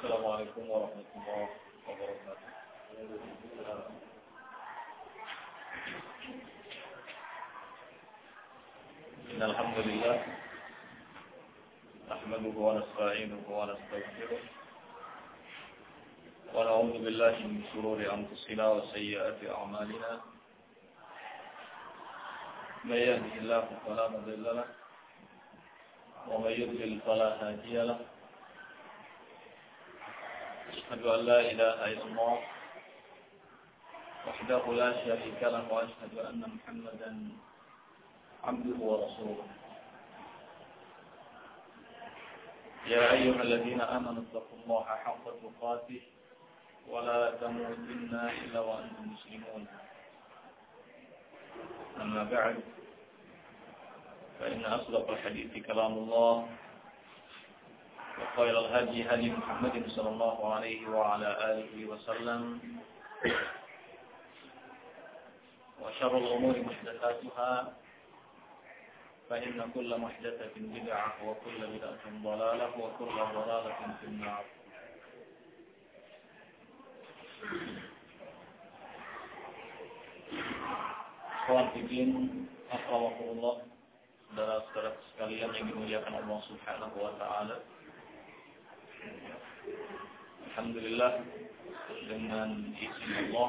Assalamualaikum warahmatullahi wabarakatuh. Alhamdulillah, nahmaduhu wa nasta'inuhu wa nastaghfiruh wa na'udzu billahi min shururi anfusina wa sayyiati a'malina. May yahdihillahu fala mudilla lahu wa may yudlil fala hadiya lahu. أشهد أن لا إله إلا الله وحده لا شريك له وأشهد أن محمدا عبده ورسوله. يا أيها الذين آمنوا اتقوا الله حق تقاته ولا تموتن إلا وأنتم مسلمون. أما بعد فإن أصدق الحديث كلام الله وخير الهدي هدي محمد صلى الله عليه وعلى آله وسلم وشر الأمور محدثاتها فإن كل محدثة بدعة وكل بدعة ضلالة وكل ضلالة في النار. Kawan fiddin, assalamualaikum, saudara-saudara sekalian yang dimuliakan Allah Subhanahu wa taala. Alhamdulillah, dengan izin Allah,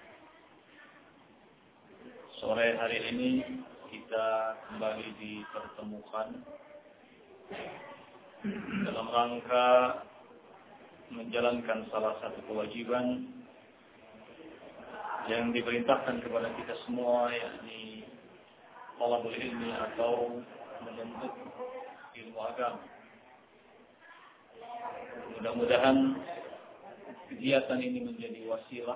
sore hari ini kita kembali dipertemukan dalam rangka menjalankan salah satu kewajiban yang diperintahkan kepada kita semua, yakni talabul ilmi atau menuntut ilmu agama. Mudah-mudahan kegiatan ini menjadi wasilah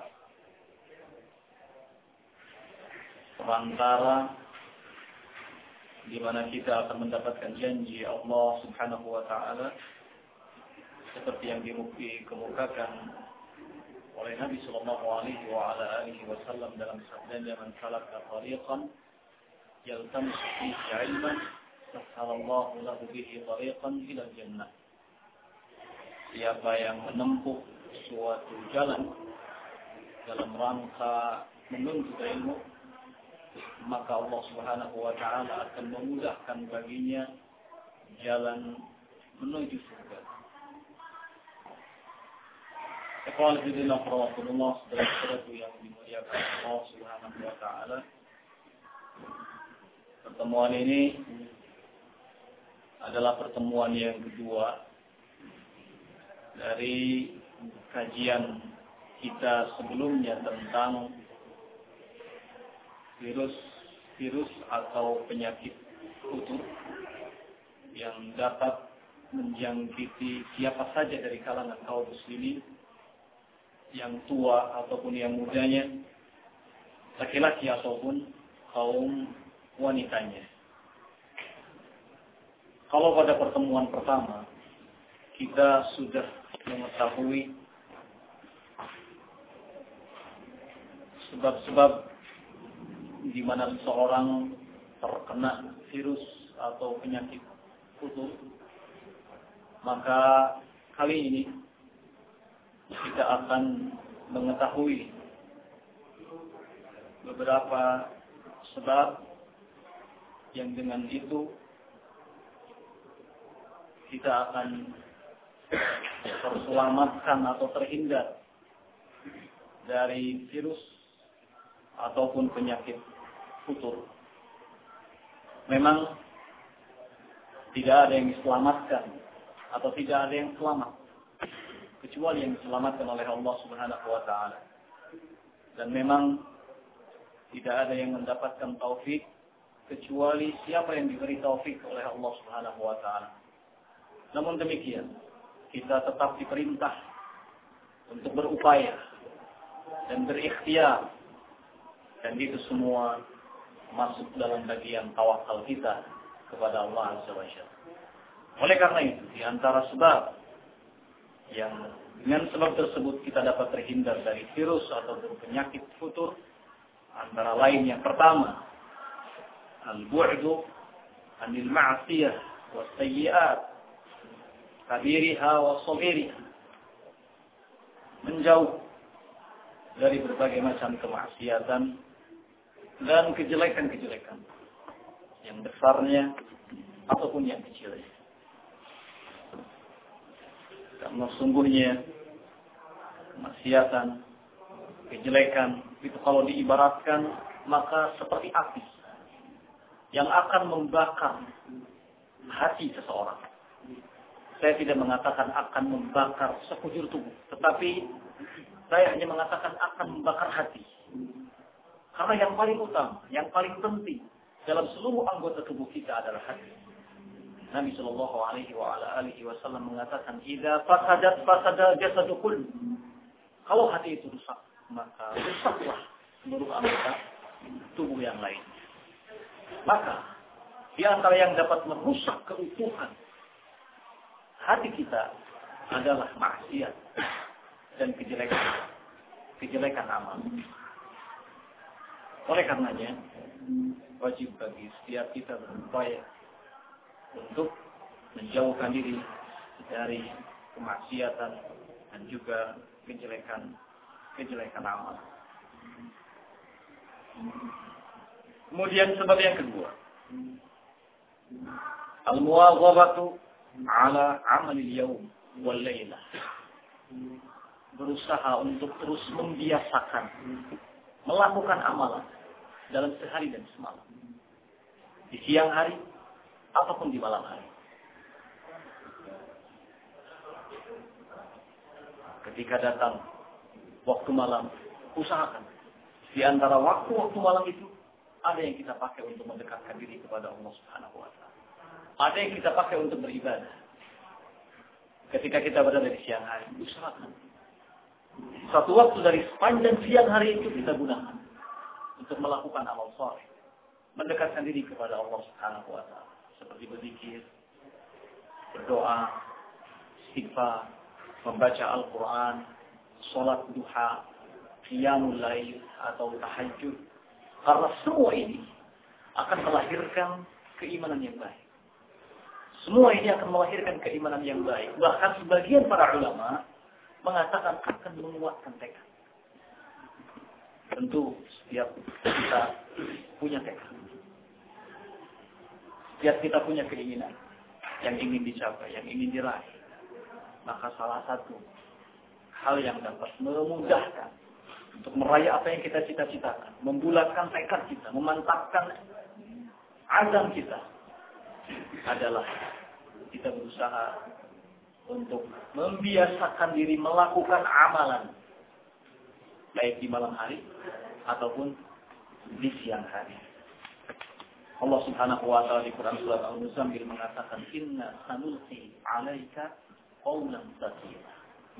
perantara di mana kita akan mendapatkan janji Allah Subhanahu wa taala seperti yang dikemukakan oleh Nabi sallallahu alaihi wa ala alihi wasallam dalam sabdanya, "Man salaka tariqan yaltamisu fihi 'ilman sahhalallahu lahu bihi tariqan ila jannah." Siapa yang menempuh suatu jalan dalam rangka menuntut ilmu, maka Allah Subhanahu wa taala akan memudahkan baginya jalan menuju surga. Ikhwan fillah rahmatullah, saudara-saudara yang dimuliakan Allah Subhanahu wa taala. Pertemuan ini adalah pertemuan yang kedua dari kajian kita sebelumnya tentang virus atau penyakit kutu yang dapat menjangkiti siapa saja dari kalangan kaum muslimin, yang tua ataupun yang mudanya, laki-laki ataupun kaum wanitanya. Kalau pada pertemuan pertama kita sudah mengetahui sebab-sebab di mana seseorang terkena virus atau penyakit kutu, maka kali ini kita akan mengetahui beberapa sebab yang dengan itu kita akan terselamatkan atau terhindar dari virus ataupun penyakit kutu. Memang tidak ada yang diselamatkan atau tidak ada yang selamat kecuali yang diselamatkan oleh Allah Subhanahu wa taala. Dan memang tidak ada yang mendapatkan taufik kecuali siapa yang diberi taufik oleh Allah Subhanahu wa taala. Namun demikian, kita tetap diperintah untuk berupaya dan berikhtiar, dan itu semua masuk dalam bagian tawakal kita kepada Allah Azza wa Jalla. Oleh karena itu, di antara sebab yang dengan sebab tersebut kita dapat terhindar dari virus atau penyakit futur, antara lain yang pertama, al-bu'du anil ma'siyah was sayyi'at kabiriha wa sabiriha. menjauh dari berbagai macam kemaksiatan dan kejelekan-kejelekan, yang besarnya ataupun yang kecilnya. Karena sungguhnya kemaksiatan, kejelekan itu kalau diibaratkan maka seperti api yang akan membakar hati seseorang. Saya tidak mengatakan akan membakar sekujur tubuh, tetapi saya hanya mengatakan akan membakar hati. Karena yang paling utama, yang paling penting dalam seluruh anggota tubuh kita adalah hati. Nabi Shallallahu Alaihi Wasallam mengatakan, "Idza fasadat fasada jasadu kull." Kalau hati itu rusak, maka rusaklah seluruh anggota tubuh yang lain. Maka di antara yang dapat merusak keutuhan hati kita adalah maksiat dan kejelekan amal. Oleh karenanya, wajib bagi setiap kita berupaya untuk menjauhkan diri dari kemaksiatan dan juga kejelekan amal. Kemudian sebab yang kedua, al-muwazabatu ala amalil yawm wal laylah. Berusaha untuk terus membiasakan melakukan amalan dalam sehari dan semalam, di siang hari ataupun di malam hari. Ketika datang waktu malam, usahakan di antara waktu-waktu malam itu ada yang kita pakai untuk mendekatkan diri kepada Allah Subhanahu wa taala. Ada yang kita pakai untuk beribadah. Ketika kita berada di siang hari, usahakan satu waktu dari sepanjang siang hari itu kita gunakan untuk melakukan amal saleh, mendekatkan diri kepada Allah Subhanahu wa taala, seperti berzikir, berdoa, istighfar, membaca Al-Qur'an, salat duha, qiyamul lail atau tahajud. Karena semua ini akan melahirkan keimanan yang baik. Semua ini akan melahirkan keimanan yang baik. Bahkan sebagian para ulama mengatakan akan menguatkan tekad. Tentu setiap kita punya tekad. Setiap kita punya keinginan yang ingin dicapai, yang ingin diraih. Maka salah satu hal yang dapat memudahkan untuk meraih apa yang kita cita-citakan, membulatkan tekad kita, memantapkan azam kita, adalah kita berusaha untuk membiasakan diri melakukan amalan, baik di malam hari ataupun di siang hari. Allah Subhanahu wa taala di Quran surat Al-Muzammil mengatakan, "Inna sanulqi 'alaika qawlan tsaqila."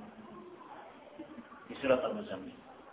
Di surat Al-Muzammil.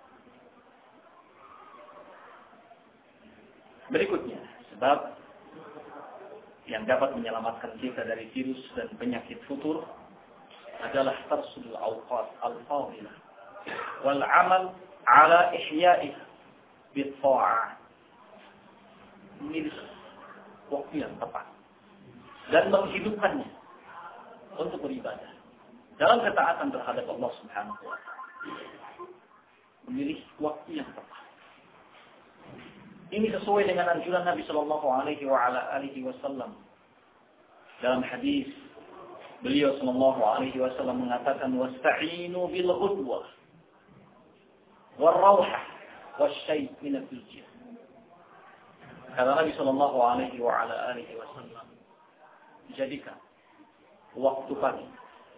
Berikutnya, sebab yang dapat menyelamatkan kita dari virus dan penyakit futur adalah tarsudul awqat al-fadilah wal amal ala ihya'iha bit ta'ah. Memilih waktu yang tepat dan menghidupkannya untuk beribadah dalam ketaatan terhadap Allah Subhanahu wa taala. Memilih waktu yang tepat. Ini sesuai dengan anjuran Nabi Sallallahu Alaihi Wasallam. Dalam hadis beliau Sallallahu Alaihi Wasallam mengatakan, "Wasta'inu bil ghudwah wal rawhah wasyai' min al-fujr." Kata Nabi Sallallahu Alaihi Wasallam, jadikan waktu pagi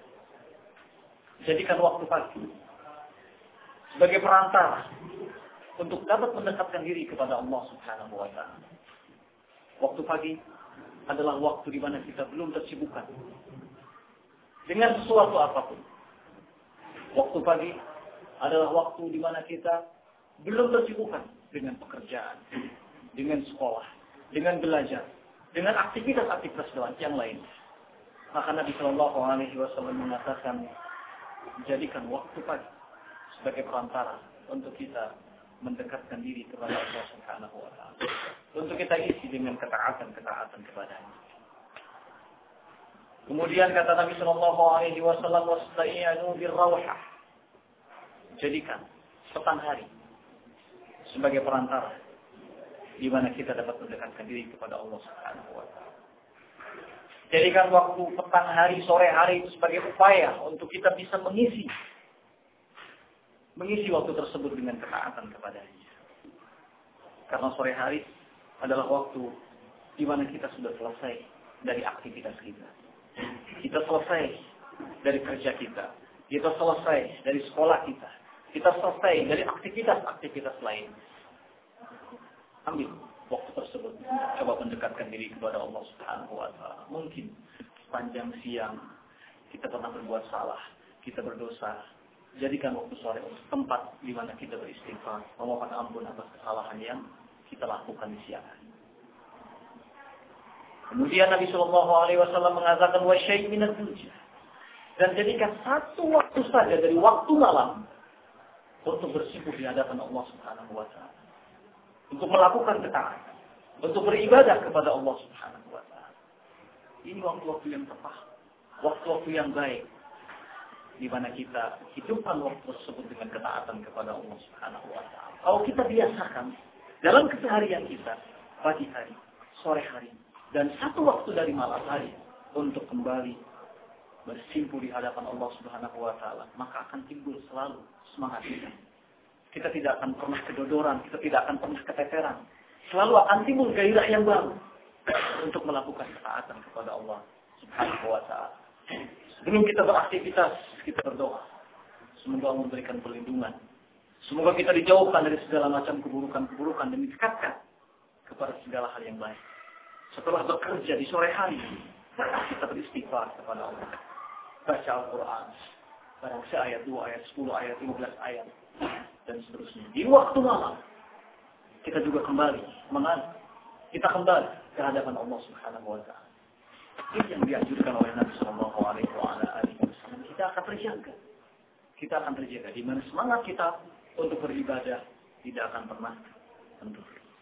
sebagai perantara untuk dapat mendekatkan diri kepada Allah Subhanahu wa taala. Waktu pagi adalah waktu di mana kita belum tersibukkan dengan sesuatu apapun. Waktu pagi adalah waktu di mana kita belum tersibukkan dengan pekerjaan, dengan sekolah, dengan belajar, dengan aktivitas-aktivitas yang lain. Maka Nabi Shallallahu Alaihi Wasallam mengatakan, jadikan waktu pagi sebagai perantara untuk kita mendekatkan diri kepada Allah Subhanahu wa taala. Untuk kita isi dengan ketaatan kepadanya. Kemudian kata Nabi sallallahu alaihi wasallam, "Wasta'inu bir-rawhah." Jadikan petang hari sebagai perantara di mana kita dapat mendekatkan diri kepada Allah Subhanahu wa taala. Jadikan waktu petang hari, sore hari itu sebagai upaya untuk kita bisa mengisi waktu tersebut dengan ketaatan kepada-Nya. Karena sore hari adalah waktu di mana kita sudah selesai dari aktivitas kita. Kita selesai dari kerja kita. Kita selesai dari sekolah kita. Kita selesai dari aktivitas-aktivitas lain. Ambil waktu tersebut. Coba mendekatkan diri kepada Allah Subhanahu wa taala. Mungkin sepanjang siang kita pernah berbuat salah, kita berdosa. Jadikan waktu sore untuk tempat di mana kita beristighfar, memohon ampun atas kesalahan yang kita lakukan di siang hari. Kemudian Nabi Shallallahu Alaihi Wasallam mengatakan wa syai' minad dunya, dan jadikan satu waktu saja dari waktu malam untuk bersikup di hadapan Allah Subhanahu Wa Taala, untuk melakukan ketaatan, untuk beribadah kepada Allah Subhanahu Wa Taala. Ini waktu-waktu yang tepat, waktu-waktu yang baik, di mana kita hidupkan waktu tersebut dengan ketaatan kepada Allah Subhanahu Wa Taala. Kalau kita biasakan dalam keseharian kita, pagi hari, sore hari, dan satu waktu dari malam hari untuk kembali bersimpu di hadapan Allah Subhanahu wa taala, maka akan timbul selalu semangat kita. Kita tidak akan pernah kedodoran, kita tidak akan pernah keteteran. Selalu akan timbul gairah yang baru untuk melakukan ketaatan kepada Allah Subhanahu wa taala. Sebelum kita beraktivitas, kita berdoa. Semoga Allah memberikan perlindungan. Semoga kita dijauhkan dari segala macam keburukan-keburukan dan didekatkan kepada segala hal yang baik. Setelah bekerja di sore hari, kita beristighfar kepada Allah. Baca Al-Quran. Barang seayat, 2 ayat, 10 ayat, 15 ayat. Dan seterusnya. Di waktu malam, kita juga kembali mengalir. Kita kembali ke hadapan Allah Subhanahu wa taala. Ini yang dianjurkan oleh Nabi Sallallahu Alaihi Wasallam. Kita akan terjaga. Kita akan terjaga. Di mana semangat kita untuk beribadah tidak akan pernah kendur.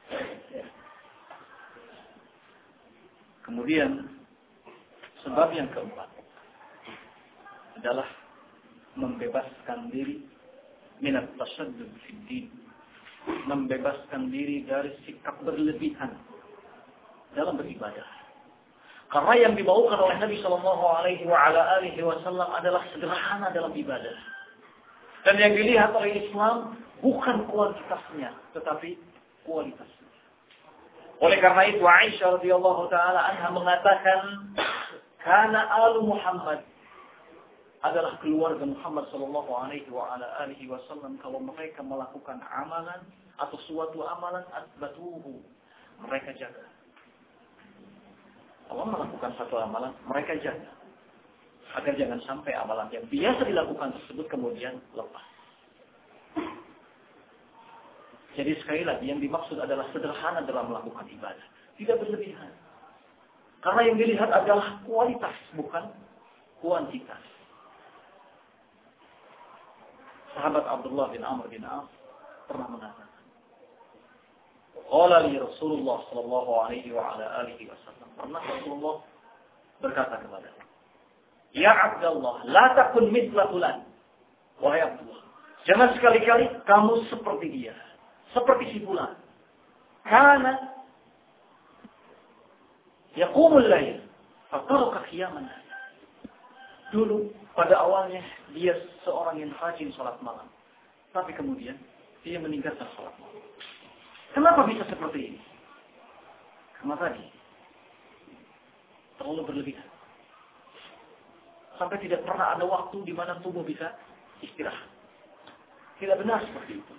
Kemudian sebab yang keempat adalah membebaskan diri minat tasaddud fid din, membebaskan diri dari sikap berlebihan dalam beribadah. Karena yang dibawakan oleh Nabi Sallallahu Alaihi Wasallam adalah sederhana dalam ibadah. Dan yang dilihat oleh Islam bukan kuantitasnya, tetapi kualitasnya. Oleh karena itu Aisyah radhiyallahu taala anha mengatakan, "Kana alu Muhammad," adalah keluarga Muhammad sallallahu alaihi wasallam, kalau mereka melakukan amalan atau suatu amalan asbatuhu, mereka jaga. Kalau melakukan satu amalan, mereka jaga. Agar jangan sampai amalan yang biasa dilakukan tersebut kemudian lepas. Jadi sekali lagi yang dimaksud adalah sederhana dalam melakukan ibadah. Tidak berlebihan. Karena yang dilihat adalah kualitas, bukan kuantitas. Sahabat Abdullah bin Amr bin As pernah mengatakan, qala li Rasulullah sallallahu alaihi wasallam. Pernah Rasulullah berkata kepada, "Ya Abdullah, la takun mithla fulan." Wahai Abdullah, jangan sekali-kali kamu seperti dia. Seperti si fulan. Karena yaqumul lail fataraka qiyaman. Dulu pada awalnya dia seorang yang rajin salat malam. Tapi kemudian dia meninggalkan salat malam. Kenapa bisa seperti ini? Karena tadi terlalu berlebihan. Sampai tidak pernah ada waktu di mana tubuh bisa istirahat. Tidak benar seperti itu.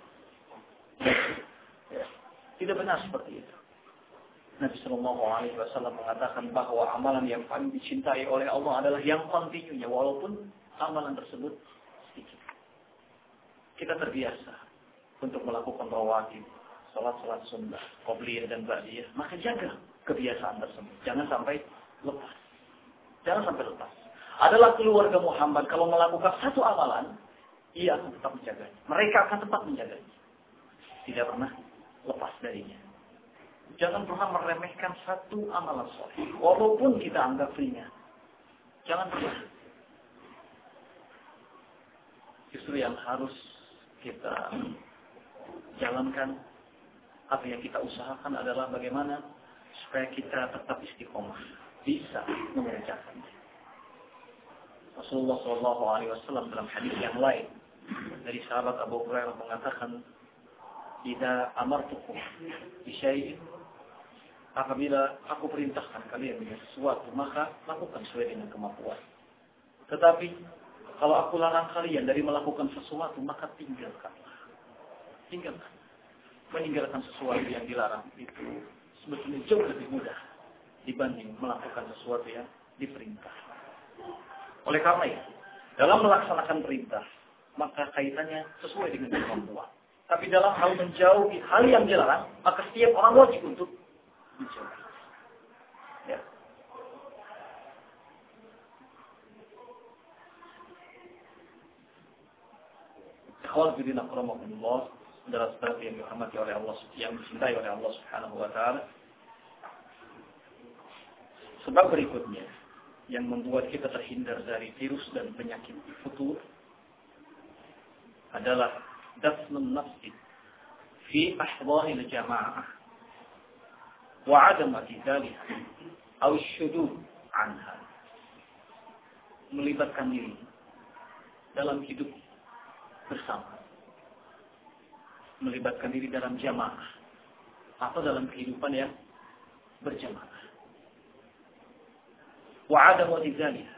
Tidak benar seperti itu. Nabi Sallallahu Alaihi Wasallam mengatakan bahwa amalan yang paling dicintai oleh Allah adalah yang kontinunya, walaupun amalan tersebut sedikit. Kita terbiasa untuk melakukan rawatib, salat sunnah, qobliyah dan ba'diyah, maka jaga kebiasaan tersebut. Jangan sampai lepas. Jangan sampai lepas. Adalah keluarga Muhammad kalau melakukan satu amalan, ia akan tetap menjaganya. Mereka akan tetap menjaganya. Tidak pernah lepas darinya. Jangan pernah meremehkan satu amalan soleh, walaupun kita anggap ringan. Jangan pernah. Justru yang harus kita jalankan, apa yang kita usahakan adalah bagaimana supaya kita tetap istiqomah, bisa mengerjakannya. Rasulullah SAW dalam hadis yang lain dari sahabat Abu Hurairah mengatakan, "Idza amartukum bi syai'in," apabila aku perintahkan kalian dengan sesuatu, maka lakukan sesuai dengan kemampuan. Tetapi kalau aku larang kalian dari melakukan sesuatu, maka tinggalkanlah. Tinggalkan. Meninggalkan sesuatu yang dilarang itu sebetulnya jauh lebih mudah dibanding melakukan sesuatu yang diperintah. Oleh karena itu, dalam melaksanakan perintah, maka kaitannya sesuai dengan kemampuan. Tapi dalam hal menjauhi hal yang dilarang, maka setiap orang wajib untuk menjauhi. Ya. Ikhwan fillah rahimakumullah, saudara-saudara yang dirahmati oleh Allah, yang dicintai oleh Allah Subhanahu wa taala. Sebab berikutnya yang membuat kita terhindar dari virus dan penyakit futur adalah dafnun nafsi fi ahdhari al-jama'ah wa 'adam itidaliha aw ash-shudud 'anha. Melibatkan diri dalam hidup bersama, melibatkan diri dalam jamaah atau dalam kehidupan yang berjamaah. Wa'ada mu'tizalih,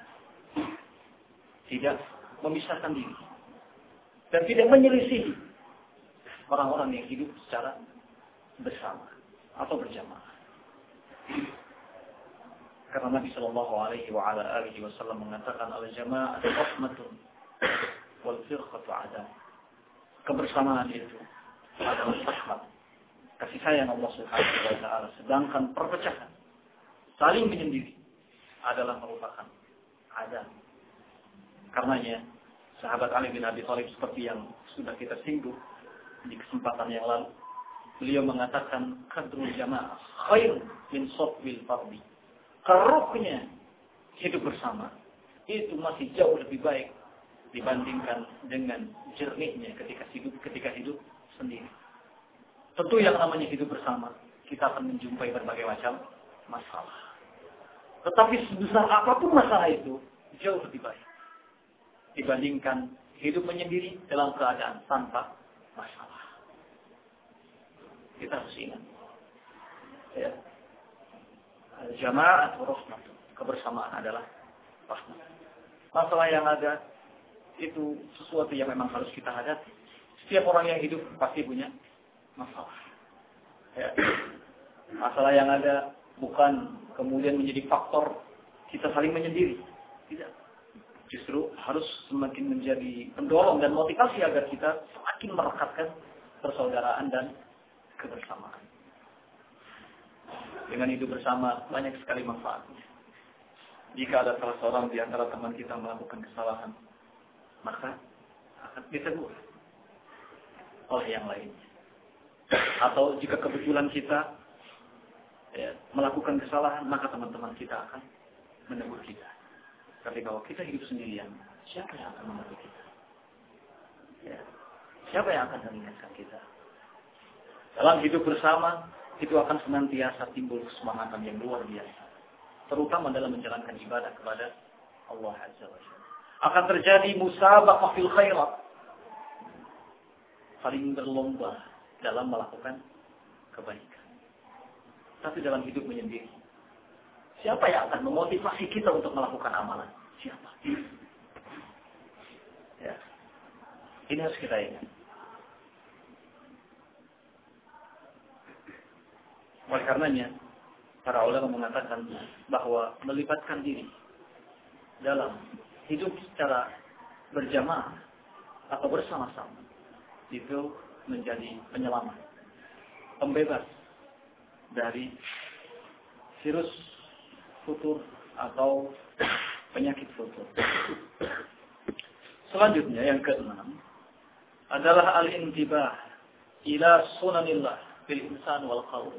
tidak memisahkan diri dan tidak menyelisihi orang-orang yang hidup secara bersama atau berjamaah. Karena Nabi Shallallahu Alaihi Wasallam mengatakan al-jama'ah rahmatun wal firqatu 'adab. Kebersamaan itu adalah rahmat, kasih sayang Allah Subhanahu wa taala, sedangkan perpecahan, saling menyendiri adalah merupakan adab. Karenanya sahabat Ali bin Abi Thalib, seperti yang sudah kita singgung di kesempatan yang lalu, beliau mengatakan qadrul jamaah khair min safwil fardhi. Keruhnya hidup bersama itu masih jauh lebih baik dibandingkan dengan jernihnya ketika hidup sendiri. Tentu yang namanya hidup bersama, kita akan menjumpai berbagai macam masalah. Tetapi sebesar apapun masalah itu, jauh lebih baik dibandingkan hidup menyendiri dalam keadaan tanpa masalah. Kita harus ingat. Ya. Jamaah atau rahmat, kebersamaan adalah rahmat. Masalah yang ada itu sesuatu yang memang harus kita hadapi. Setiap orang yang hidup pasti punya masalah. Ya. Masalah yang ada bukan kemudian menjadi faktor kita saling menyendiri. Tidak. Justru harus semakin menjadi pendorong dan motivasi agar kita semakin merekatkan persaudaraan dan kebersamaan. Dengan hidup bersama banyak sekali manfaatnya. Jika ada salah seorang di antara teman kita melakukan kesalahan, maka akan ditegur oleh yang lainnya. Atau jika kebetulan kita melakukan kesalahan, maka teman-teman kita akan menegur kita. Tapi kalau kita hidup sendirian, siapa yang akan menegur kita? Ya. Siapa yang akan mengingatkan kita? Dalam hidup bersama, itu akan senantiasa timbul kesemangatan yang luar biasa. Terutama dalam menjalankan ibadah kepada Allah Azza wa Jalla. Akan terjadi musabaqah fil khairat. Saling berlomba dalam melakukan kebaikan. Tapi dalam hidup menyendiri, siapa yang akan memotivasi kita untuk melakukan amalan? Siapa? Ya. Ini harus kita ingat. Oleh karenanya, para ulama mengatakan bahwa melibatkan diri dalam hidup secara berjamaah atau bersama-sama itu menjadi penyelamat, pembebas dari virus futur atau penyakit futur. Selanjutnya yang keenam adalah al-intibah ila sunanillah fil insan wal qaul.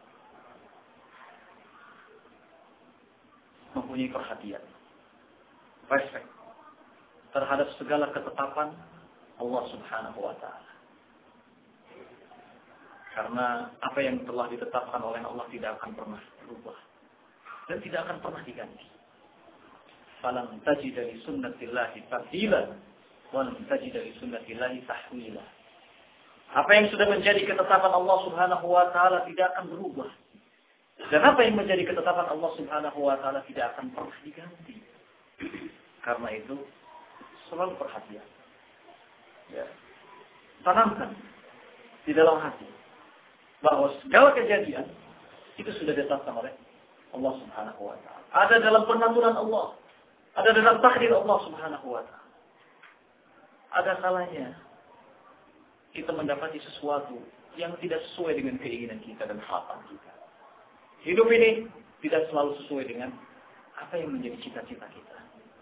Mempunyai perhatian, respek terhadap segala ketetapan Allah Subhanahu wa Ta'ala. Karena apa yang telah ditetapkan oleh Allah tidak akan pernah berubah dan tidak akan pernah diganti. Falam tajida li sunnatillahi tabdila wa lam tajida li sunnatillahi tahwila. Apa yang sudah menjadi ketetapan Allah Subhanahu wa Ta'ala tidak akan berubah. Dan apa yang menjadi ketetapan Allah Subhanahu wa Ta'ala tidak akan pernah diganti. Karena itu selalu perhatian. Ya. Tanamkan di dalam hati bahwa segala kejadian itu sudah ditetapkan oleh Allah Subhanahu wa Ta'ala. Ada dalam penaturan Allah, ada dalam takdir Allah Subhanahu wa Ta'ala. Ada kalanya kita mendapati sesuatu yang tidak sesuai dengan keinginan kita dan harapan kita. Hidup ini tidak selalu sesuai dengan apa yang menjadi cita-cita kita.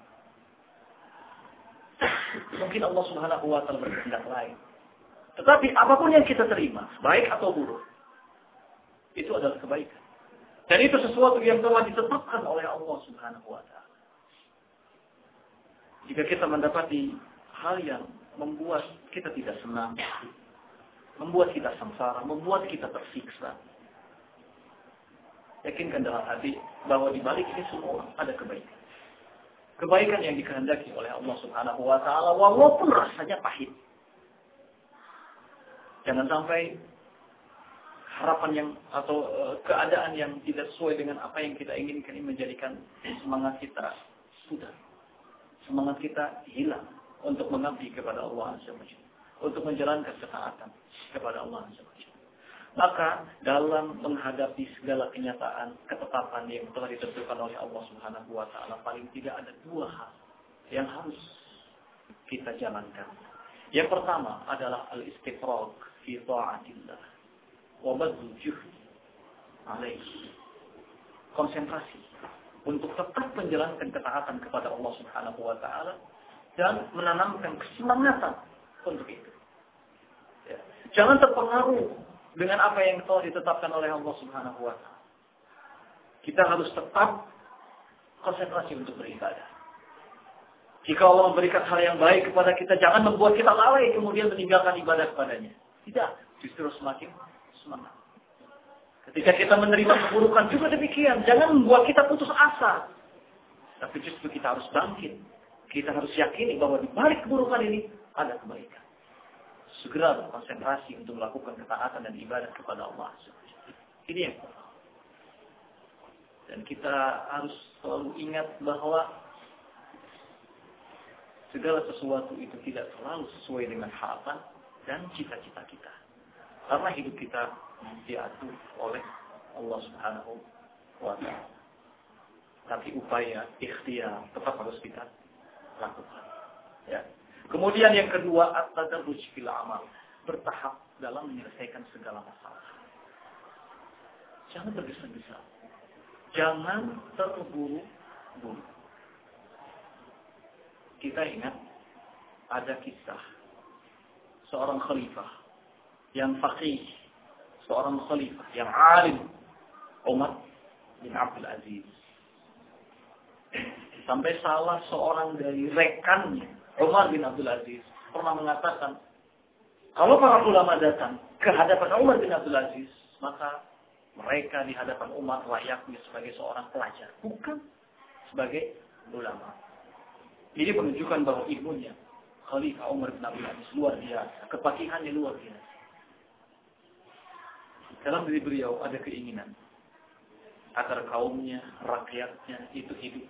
Mungkin Allah Subhanahu wa Ta'ala berkehendak lain. Tetapi apapun yang kita terima, baik atau buruk, itu adalah kebaikan. Dan itu sesuatu yang telah ditetapkan oleh Allah Subhanahu wa Ta'ala. Jika kita mendapati hal yang membuat kita tidak senang, membuat kita sengsara, membuat kita tersiksa, yakinkan dalam hati bahwa di balik ini semua ada kebaikan. Kebaikan yang dikehendaki oleh Allah Subhanahu wa Ta'ala walaupun rasanya pahit. Jangan sampai harapan yang atau keadaan yang tidak sesuai dengan apa yang kita inginkan ini menjadikan semangat kita sudah. Semangat kita hilang untuk mengabdi kepada Allah Azza wa Jalla, untuk menjalankan ketaatan kepada Allah Azza wa Jalla. Maka dalam menghadapi segala kenyataan, ketetapan yang telah ditentukan oleh Allah Subhanahu wa Ta'ala, paling tidak ada dua hal yang harus kita jalankan. Yang pertama adalah al-istifrag fi ta'atillah wa badlu juhd alaihi. Konsentrasi untuk tetap menjalankan ketaatan kepada Allah Subhanahu wa Ta'ala dan menanamkan kesemangatan untuk itu. Ya. Jangan terpengaruh dengan apa yang telah ditetapkan oleh Allah Subhanahu wa Ta'ala. Kita harus tetap konsentrasi untuk beribadah. Jika Allah memberikan hal yang baik kepada kita, jangan membuat kita lalai kemudian meninggalkan ibadah kepadanya. Tidak, justru semakin semangat. Ketika kita menerima keburukan juga demikian, jangan membuat kita putus asa. Tapi justru kita harus bangkit. Kita harus yakini bahwa di balik keburukan ini ada kebaikan. Segera berkonsentrasi untuk melakukan ketaatan dan ibadah kepada Allah. Ini yang pertama. Dan kita harus selalu ingat bahwa segala sesuatu itu tidak selalu sesuai dengan harapan dan cita-cita kita. Karena hidup kita diatur oleh Allah Subhanahu wa Ta'ala. Tapi upaya ikhtiar tetap harus kita lakukan. Ya. Kemudian yang kedua, at-tadarruj fil amal, bertahap dalam menyelesaikan segala masalah. Jangan tergesa-gesa. Jangan terburu-buru. Kita ingat ada kisah seorang khalifah yang faqih, seorang khalifah yang alim, Umar bin Abdul Aziz. Sampai salah seorang dari rekannya, Umar bin Abdul Aziz, pernah mengatakan, kalau para ulama datang ke hadapan Umar bin Abdul Aziz, maka mereka di hadapan Umar layaknya sebagai seorang pelajar, bukan sebagai ulama. Ini menunjukkan bahwa ilmunya Khalifah Umar bin Abdul Aziz luar biasa, kepakihannya luar biasa. Dalam diri beliau ada keinginan agar kaumnya, rakyatnya itu hidup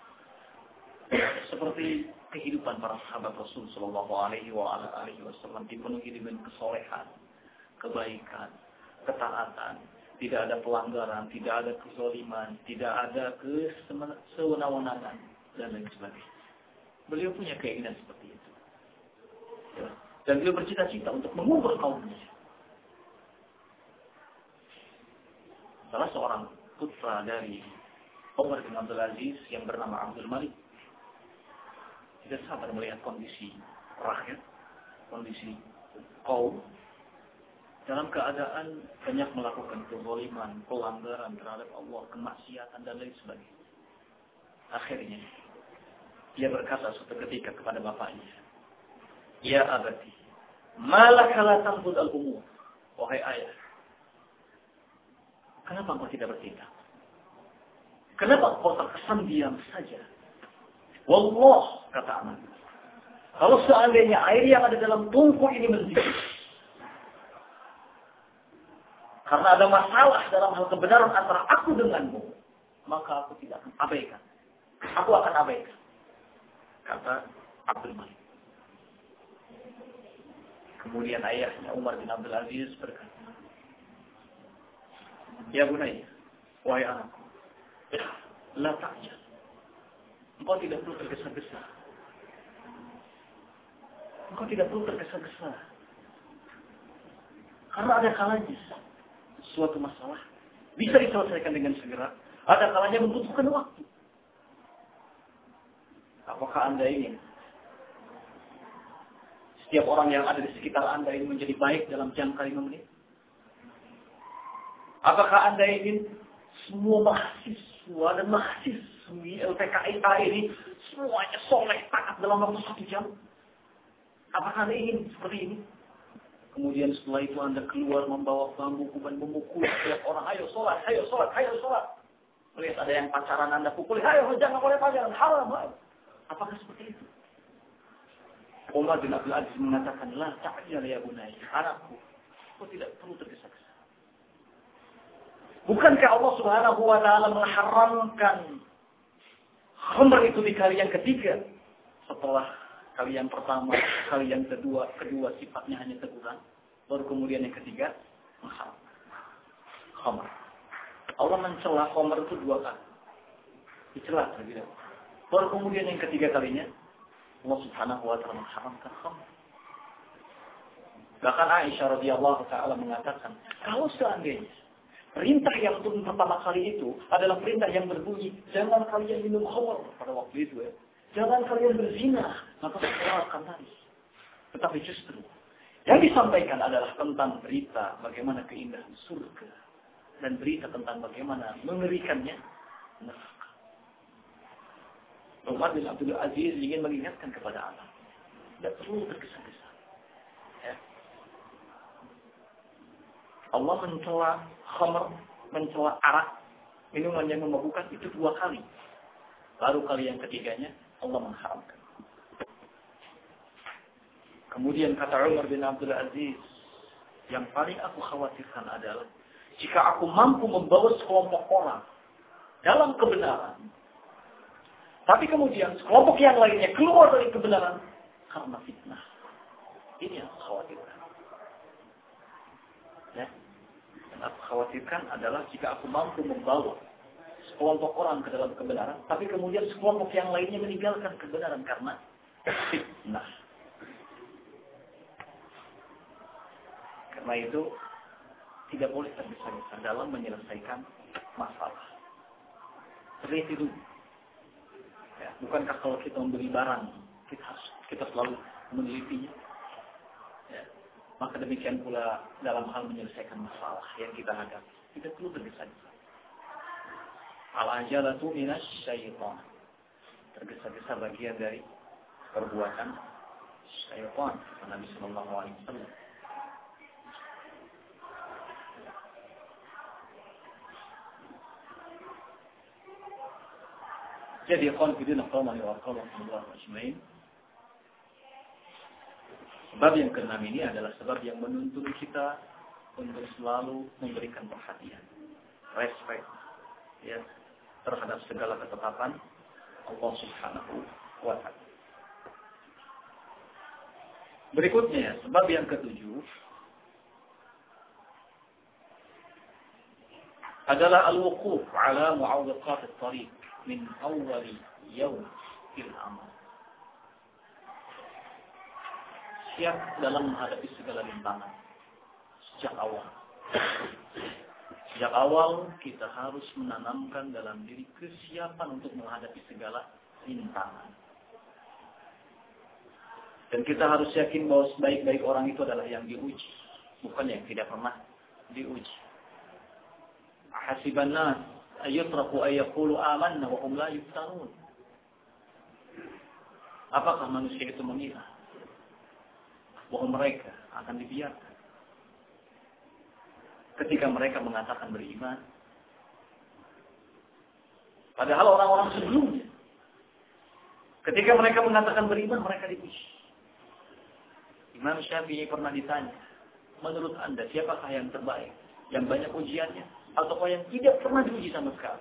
seperti kehidupan para sahabat Rasul Sallallahu Alaihi Wasallam, dipenuhi dengan kesolehan, kebaikan, ketaatan, tidak ada pelanggaran, tidak ada kezaliman, tidak ada kesewenang-wenangan dan lain sebagainya. Beliau punya keinginan seperti itu, ya. Dan beliau bercita-cita untuk mengubah kaumnya. Salah seorang putra dari Umar bin Abdul Aziz yang bernama Abdul Malik tidak sabar melihat kondisi rakyat, kondisi kaum dalam keadaan banyak melakukan kezaliman, pelanggaran terhadap Allah, kemaksiatan dan lain sebagainya. Akhirnya dia berkata suatu ketika kepada bapaknya, Ya abati, malaka la tanfud al-umur. Wahai ayah, kenapa engkau tidak bertindak? Kenapa engkau terkesan diam saja? Wallah, kata anak, kalau seandainya air yang ada dalam tungku ini mendidih, karena ada masalah dalam hal kebenaran antara aku denganmu, maka aku tidak akan abaikan. Aku akan abaikan. Kata Abdul Malik. Kemudian ayahnya Umar bin Abdul Aziz berkata, ya bunayya, wahai anakku, la ta'jal. Engkau tidak perlu tergesa-gesa. Engkau tidak perlu tergesa-gesa. Karena ada kalanya suatu masalah bisa diselesaikan dengan segera. Ada kalanya membutuhkan waktu. Apakah Anda ingin setiap orang yang ada di sekitar Anda ini menjadi baik dalam jangka 5 menit? Apakah Anda ingin semua mahasiswa dan mahasiswi LPKIA ini semuanya soleh taat dalam waktu 1 jam? Apakah Anda ingin seperti ini? Kemudian setelah itu Anda keluar membawa bambu dan memukul setiap orang, ayo sholat, ayo sholat, ayo sholat. Melihat ada yang pacaran Anda pukul, ayo jangan boleh pacaran, haram. Apakah seperti itu? Umar bin Abdul Aziz mengatakan, la ta'jal ya bunayya, anakku, kau tidak perlu tergesa-gesa. Bukankah Allah Subhanahu wa taala mengharamkan khamr itu di kali yang ketiga? Setelah kali yang pertama, kali yang kedua sifatnya hanya teguran, baru kemudian yang ketiga mengharamkan khamr. Allah mencela khamr itu 2 kali. Dicela terlebih dahulu. Baru kemudian yang ketiga kalinya Allah Subhanahu wa taala mengharamkan khamr. Bahkan Aisyah radhiyallahu taala mengatakan, kalau seandainya perintah yang turun pertama kali itu adalah perintah yang berbunyi, jangan kalian minum khamr pada waktu itu ya. Jangan kalian berzina, maka setelah akan tadi. Tetapi justru yang disampaikan adalah tentang berita bagaimana keindahan surga dan berita tentang bagaimana mengerikannya neraka. Umar bin Abdul Aziz ingin mengingatkan kepada anak, tidak perlu tergesa-gesa. Ya. Allah mencela khamr, mencela arak, minuman yang memabukkan itu 2 kali. Baru kali yang ketiganya Allah mengharamkan. Kemudian kata Umar bin Abdul Aziz, yang paling aku khawatirkan adalah jika aku mampu membawa sekelompok orang dalam kebenaran, tapi kemudian sekelompok yang lainnya keluar dari kebenaran karena fitnah. Ini yang aku khawatirkan. Ya. Yang aku khawatirkan adalah jika aku mampu membawa sekelompok orang ke dalam kebenaran, tapi kemudian sekelompok yang lainnya meninggalkan kebenaran karena fitnah. Karena itu tidak boleh tergesa-gesa dalam menyelesaikan masalah. Teliti dulu. Ya, bukankah kalau kita membeli barang, kita selalu menelitinya? Ya. Maka demikian pula dalam hal menyelesaikan masalah yang kita hadapi. Tidak perlu tergesa-gesa. Al-ajalatu minas syaitan. Tergesa-gesa bagian dari perbuatan syaitan. Nabi sallallahu alaihi wasallam. Jadi qanfidina qawman wa qawman Allah ajmain. Sebab yang ke-6 ini adalah sebab yang menuntun kita untuk selalu memberikan perhatian, respect, ya, terhadap segala ketetapan Allah Subhanahu wa ta'ala. Berikutnya, sebab yang ke-7 adalah al-wuquf ala mu'awwiqat at-tariq min awwali yawm fil amal. Siap dalam menghadapi segala rintangan sejak awal. Sejak awal kita harus menanamkan dalam diri kesiapan untuk menghadapi segala rintangan. Dan kita harus yakin bahwa sebaik-baik orang itu adalah yang diuji, bukan yang tidak pernah diuji. Hasiban nas ayutraku ayyaqulu amanna wa hum la yuftanun. Apakah manusia itu mengira bahwa mereka akan dibiarkan. Ketika mereka mengatakan beriman, padahal orang-orang sebelumnya, ketika mereka mengatakan beriman, mereka dipuji. Imam Syafi'i pernah ditanya, menurut Anda siapakah yang terbaik? Yang banyak ujiannya? Ataukah yang tidak pernah diuji sama sekali?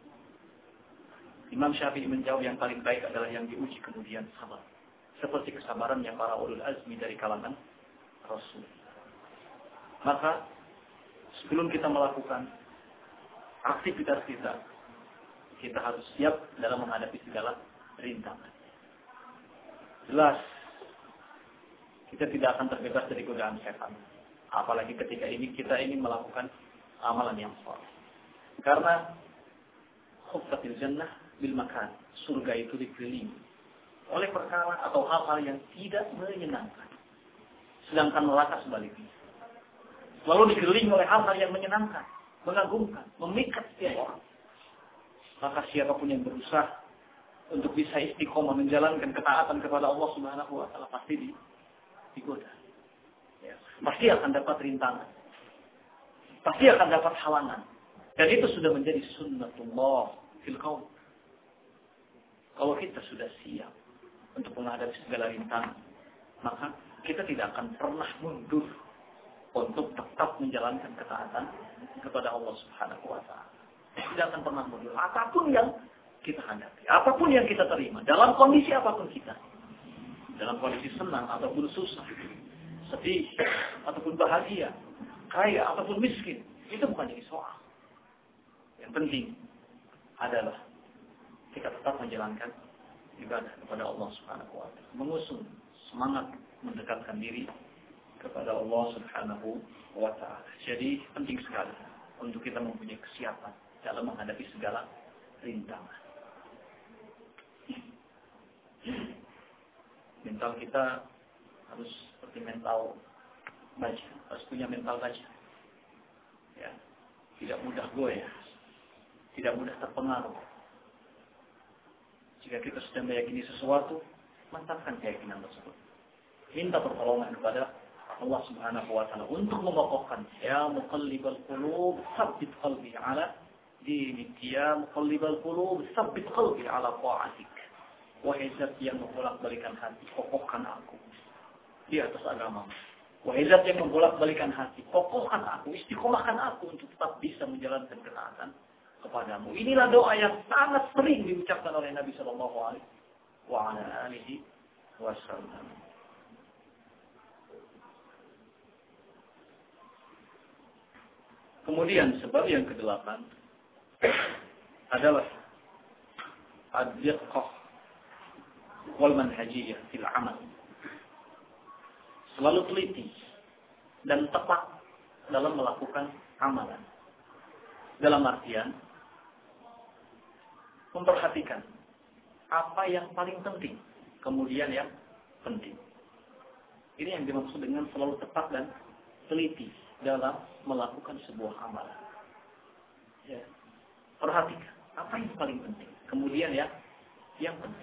Imam Syafi'i menjawab yang paling baik adalah yang diuji kemudian sabar. Seperti kesabaran yang para ulul azmi dari kalangan Rasul. Maka sebelum kita melakukan aktivitas kita, kita harus siap dalam menghadapi segala rintangan. Jelas, kita tidak akan terbebas dari godaan setan. Apalagi ketika kita ingin melakukan amalan yang saleh. Karena khuffatil jannah bil makan, surga itu dikelilingi oleh perkara atau hal-hal yang tidak menyenangkan. Sedangkan neraka sebaliknya, lalu dikelilingi oleh hal-hal yang menyenangkan, mengagumkan, memikat setiap orang. Maka siapapun yang berusaha untuk bisa istiqomah menjalankan ketaatan kepada Allah Subhanahu wa taala pasti digoda. Ya, pasti akan dapat rintangan. Pasti akan dapat halangan. Dan itu sudah menjadi sunnatullah fil qaum. Kalau kita sudah siap untuk menghadapi segala rintangan, maka kita tidak akan pernah mundur untuk tetap menjalankan ketaatan kepada Allah Subhanahu wa taala. Tidak akan pernah mundur. Apapun yang kita hadapi, apapun yang kita terima, dalam kondisi apapun kita, dalam kondisi senang ataupun susah, sedih ataupun bahagia, kaya ataupun miskin, itu bukan jadi soal. Yang penting adalah kita tetap menjalankan ibadah kepada Allah Subhanahu wa taala, mengusung semangat mendekatkan diri kepada Allah Subhanahu wa taala. Jadi penting sekali untuk kita mempunyai kesiapan dalam menghadapi segala rintangan. Mental kita harus seperti mental baja, harus punya mental baja. Ya, tidak mudah goyah, tidak mudah terpengaruh. Jika kita sudah meyakini sesuatu, mantapkan keyakinan tersebut. Minta pertolongan kepada Allah Subhanahu wa taala untuk mengokohkan. Ya muqallibal qulub, tsabbit qalbi ala dinik. Ya muqallibal qulub, tsabbit qalbi ala ta'atik. Wahai zat yang membolak-balikan hati, kokohkan aku di atas agama. Wahai zat yang membolak-balikan hati, kokohkan aku, istiqomahkan aku untuk tetap bisa menjalankan ketaatan kepadamu. Inilah doa yang sangat sering diucapkan oleh Nabi Sallallahu Alaihi Wasallam. Kemudian sebab yang ke-8 adalah ad-diqqah wal manhajiyah fil amal. Selalu teliti dan tepat dalam melakukan amalan. Dalam artian memperhatikan apa yang paling penting, kemudian yang penting. Ini yang dimaksud dengan selalu tepat dan teliti dalam melakukan sebuah amalan. Ya. Perhatikan apa yang paling penting, kemudian yang penting.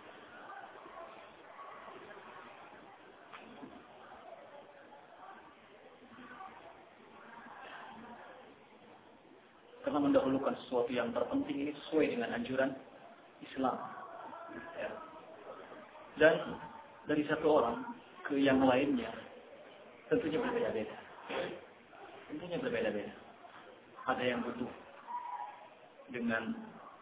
Karena mendahulukan sesuatu yang terpenting ini sesuai dengan anjuran Islam. Ya. Dan dari satu orang ke yang lainnya tentunya berbeda-beda. Tentunya berbeda-beda. Ada yang butuh dengan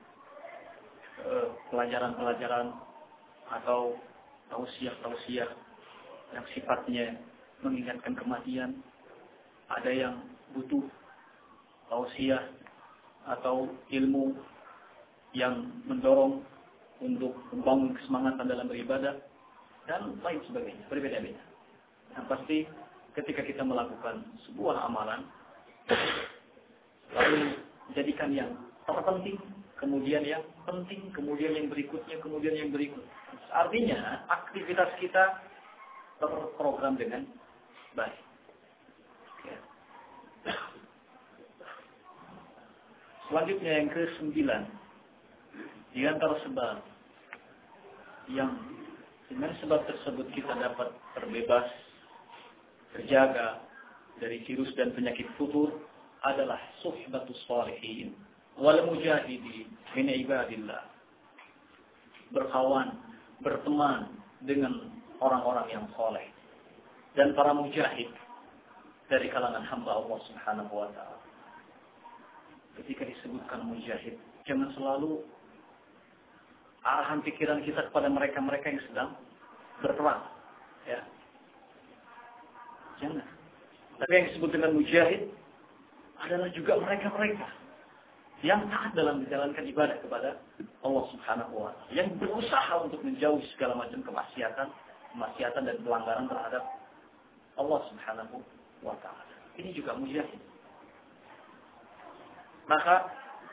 pelajaran-pelajaran atau tausiah-tausiah yang sifatnya mengingatkan kematian. Ada yang butuh tausiah atau ilmu yang mendorong untuk membangun kesemangatan dalam beribadah dan lain sebagainya, berbeda-beda. Nah, pasti ketika kita melakukan sebuah amalan, lalu jadikan yang terpenting, kemudian yang penting, kemudian yang berikutnya, kemudian yang berikutnya. Artinya aktivitas kita terprogram dengan baik. Ya. Selanjutnya yang ke-9, di antara sebab yang dengan sebab tersebut kita dapat terbebas terjaga dari virus dan penyakit futur adalah suhbatus shalihin wal mujahidin min ibadillah. Berkawan, berteman dengan orang-orang yang saleh dan para mujahid dari kalangan hamba Allah Subhanahu wa taala. Ketika disebutkan mujahid, jangan selalu arahan pikiran kita kepada mereka-mereka yang sedang berperang, ya. Jangan. Tapi yang disebut dengan mujahid adalah juga mereka-mereka yang taat dalam menjalankan ibadah kepada Allah Subhanahu wa taala, yang berusaha untuk menjauhi segala macam kemaksiatan dan pelanggaran terhadap Allah Subhanahu wa taala. Ini juga mujahid. Maka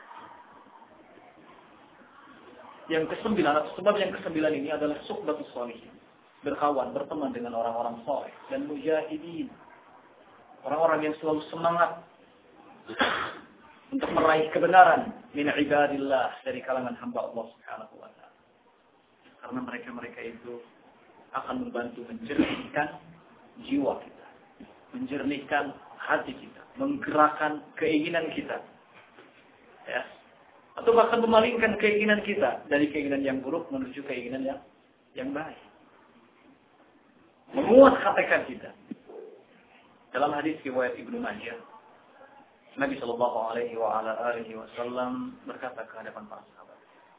yang kesembilan, atau sebab yang kesembilan ini adalah suhbatus shalihin. Berkawan, berteman dengan orang-orang saleh dan mujahidin. Orang-orang yang selalu semangat untuk meraih kebenaran min ibadillah, dari kalangan hamba Allah Subhanahu wa taala. Karena mereka-mereka itu akan membantu menjernihkan jiwa kita, menjernihkan hati kita, menggerakkan keinginan kita, ya, atau bahkan memalingkan keinginan kita dari keinginan yang buruk menuju keinginan yang baik, menguatkan tekad kita. Dalam hadis riwayat Ibnu Majah, Nabi Shallallahu Alaihi Wasallam berkata ke hadapan para sahabat,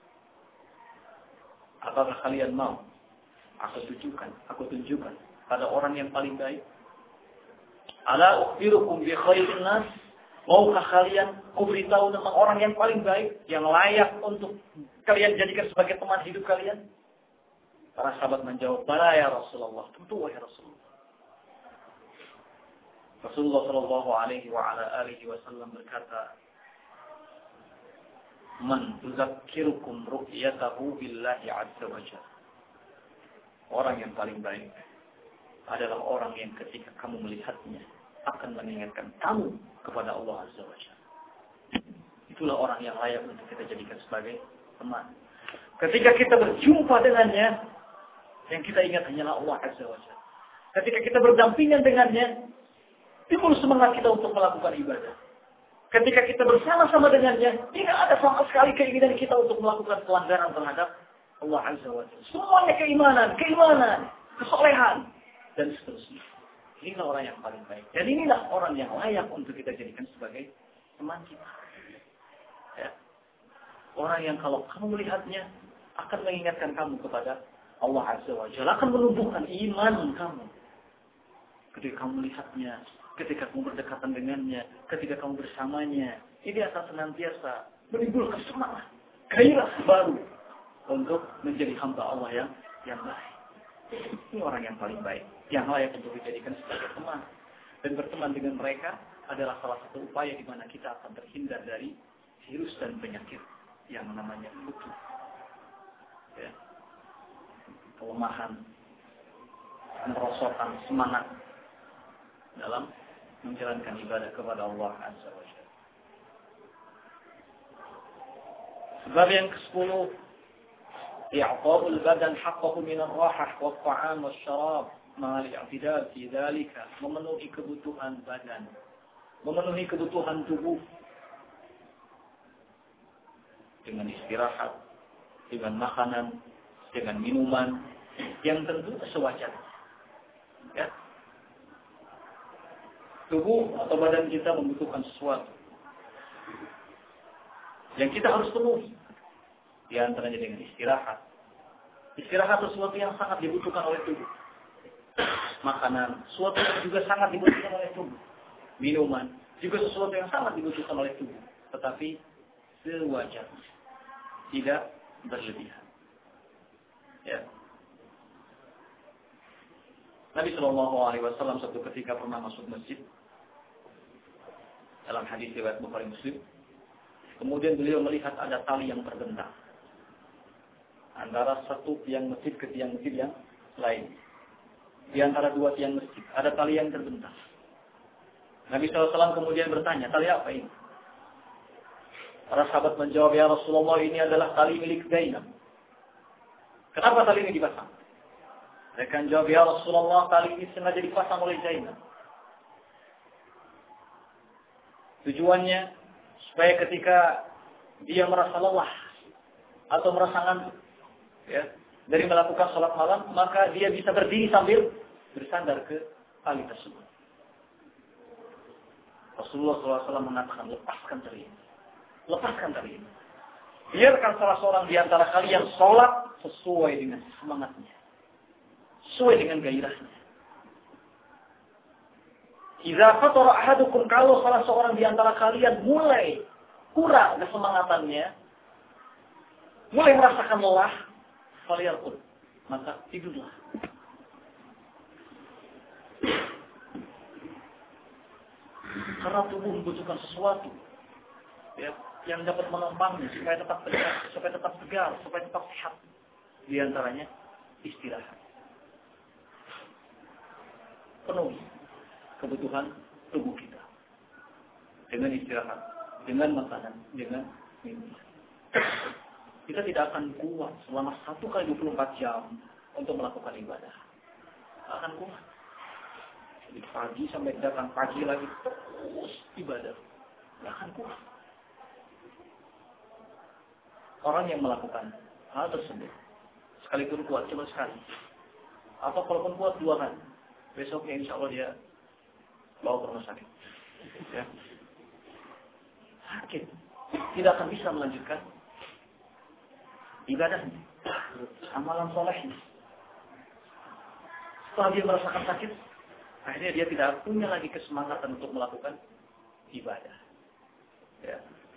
apakah kalian mau aku tunjukkan pada orang yang paling baik? Ala ukhbirukum bi khairin nas? Maukah kalian kuberitahu tentang orang yang paling baik, yang layak untuk kalian jadikan sebagai teman hidup kalian? Para sahabat menjawab, bala ya Rasulullah, tentu wahai Rasulullah. Rasulullah Shallallahu Alaihi Wasallam berkata, man tuzakkirukum ru'yatahu billahi azza wa jalla. Orang yang paling baik adalah orang yang ketika kamu melihatnya akan mengingatkan kamu kepada Allah azza wa jalla. Itulah orang yang layak untuk kita jadikan sebagai teman. Ketika kita berjumpa dengannya, yang kita ingat hanyalah Allah azza wa jalla. Ketika kita berdampingan dengannya, timbul semangat kita untuk melakukan ibadah. Ketika kita bersama-sama dengannya, tidak ada sama sekali keinginan kita untuk melakukan pelanggaran terhadap Allah Azza wa Jalla. Semuanya keimanan, kesolehan, dan seterusnya. Inilah orang yang paling baik. Dan inilah orang yang layak untuk kita jadikan sebagai teman kita. Ya. Orang yang kalau kamu melihatnya, akan mengingatkan kamu kepada Allah Azza wa Jalla. Akan menumbuhkan iman kamu. Ketika kamu melihatnya, ketika kamu berdekatan dengannya, ketika kamu bersamanya, ini akan senantiasa menimbulkan semangat, gairah baru untuk menjadi hamba Allah yang baik. Ini orang yang paling baik, yang layak untuk dijadikan sebagai teman. Dan berteman dengan mereka adalah salah satu upaya di mana kita akan terhindar dari virus dan penyakit yang namanya futur. Ya. Kelemahan, merosokan semangat dalam menjalankan ibadah kepada Allah Azza wa Jalla. Sebab yang ke-10, i'ta'ul badan haqqahu min ar-rahah wat-ta'am wasyarab ma'al i'tidal fi dzalika, memenuhi kebutuhan badan, memenuhi kebutuhan tubuh dengan istirahat, dengan makanan, dengan minuman yang tentu sewajarnya. Ya. Tubuh atau badan kita membutuhkan sesuatu yang kita harus penuhi. Di antaranya dengan istirahat. Istirahat sesuatu yang sangat dibutuhkan oleh tubuh. Makanan, sesuatu yang juga sangat dibutuhkan oleh tubuh. Minuman, juga sesuatu yang sangat dibutuhkan oleh tubuh. Tetapi sewajarnya, tidak berlebihan. Ya. Nabi Shallallahu Alaihi Wasallam suatu ketika pernah masuk masjid. Dalam hadis riwayat Bukhari Muslim, kemudian beliau melihat ada tali yang terbentang antara satu tiang masjid ke tiang masjid yang lain. Di antara dua tiang masjid ada tali yang terbentang. Nabi SAW kemudian bertanya, tali apa ini? Para sahabat menjawab, ya Rasulullah, ini adalah tali milik Zainab. Kenapa tali ini dipasang? Mereka menjawab, ya Rasulullah, tali ini sengaja dipasang oleh Zainab Tujuannya supaya ketika dia merasa lelah atau merasa ngantuk, ya, dari melakukan sholat malam, maka dia bisa berdiri sambil bersandar ke tali tersebut. Rasulullah SAW mengatakan, lepaskan tali ini. Lepaskan tali ini. Biarkan salah seorang di antara kalian sholat sesuai dengan semangatnya. Sesuai dengan gairahnya. Idza fatara ahadukum, kalau salah seorang di antara kalian mulai kurang kesemangatannya, mulai merasakan lelah, falyarqud, maka tidurlah. Karena tubuh membutuhkan sesuatu, ya, yang dapat menopangnya supaya tetap tegar, supaya tetap segar, supaya tetap sehat. Di antaranya istirahat. Penuhi kebutuhan tubuh kita dengan istirahat, dengan makanan, dengan minum. Kita tidak akan kuat selama 1 kali 24 jam untuk melakukan ibadah. Tidak akan kuat. Dari pagi sampai datang pagi lagi terus ibadah. Tidak akan kuat. Orang yang melakukan hal tersebut sekalipun kuat cuma sekali, atau kalaupun kuat 2 kali, besoknya insya Allah dia bawa ke rumah sakit. Ya. Sakit. Tidak akan bisa melanjutkan ibadahnya, amalan solehnya. Setelah dia merasakan sakit, akhirnya dia tidak punya lagi kesemangatan untuk melakukan ibadah. Ya.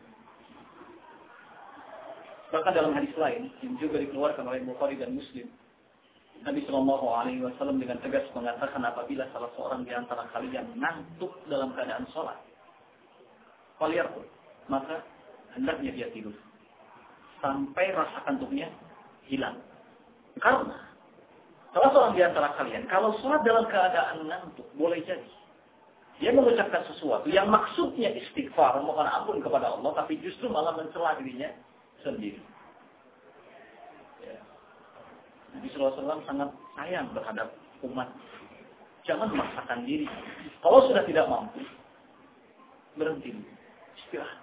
Bahkan dalam hadis lain yang juga dikeluarkan oleh Bukhari dan Muslim, Nabi Shallallahu Alaihi Wasallam dengan tegas mengatakan, apabila salah seorang di antara kalian ngantuk dalam keadaan sholat, falyarqud, maka hendaknya dia tidur sampai rasa kantuknya hilang. Karena salah seorang di antara kalian kalau sholat dalam keadaan ngantuk, boleh jadi dia mengucapkan sesuatu yang maksudnya istighfar, mohon ampun kepada Allah, tapi justru malah mencela dirinya sendiri. Nabi SAW sangat sayang terhadap umat. Jangan memaksakan diri. Kalau sudah tidak mampu, berhenti, istirahat.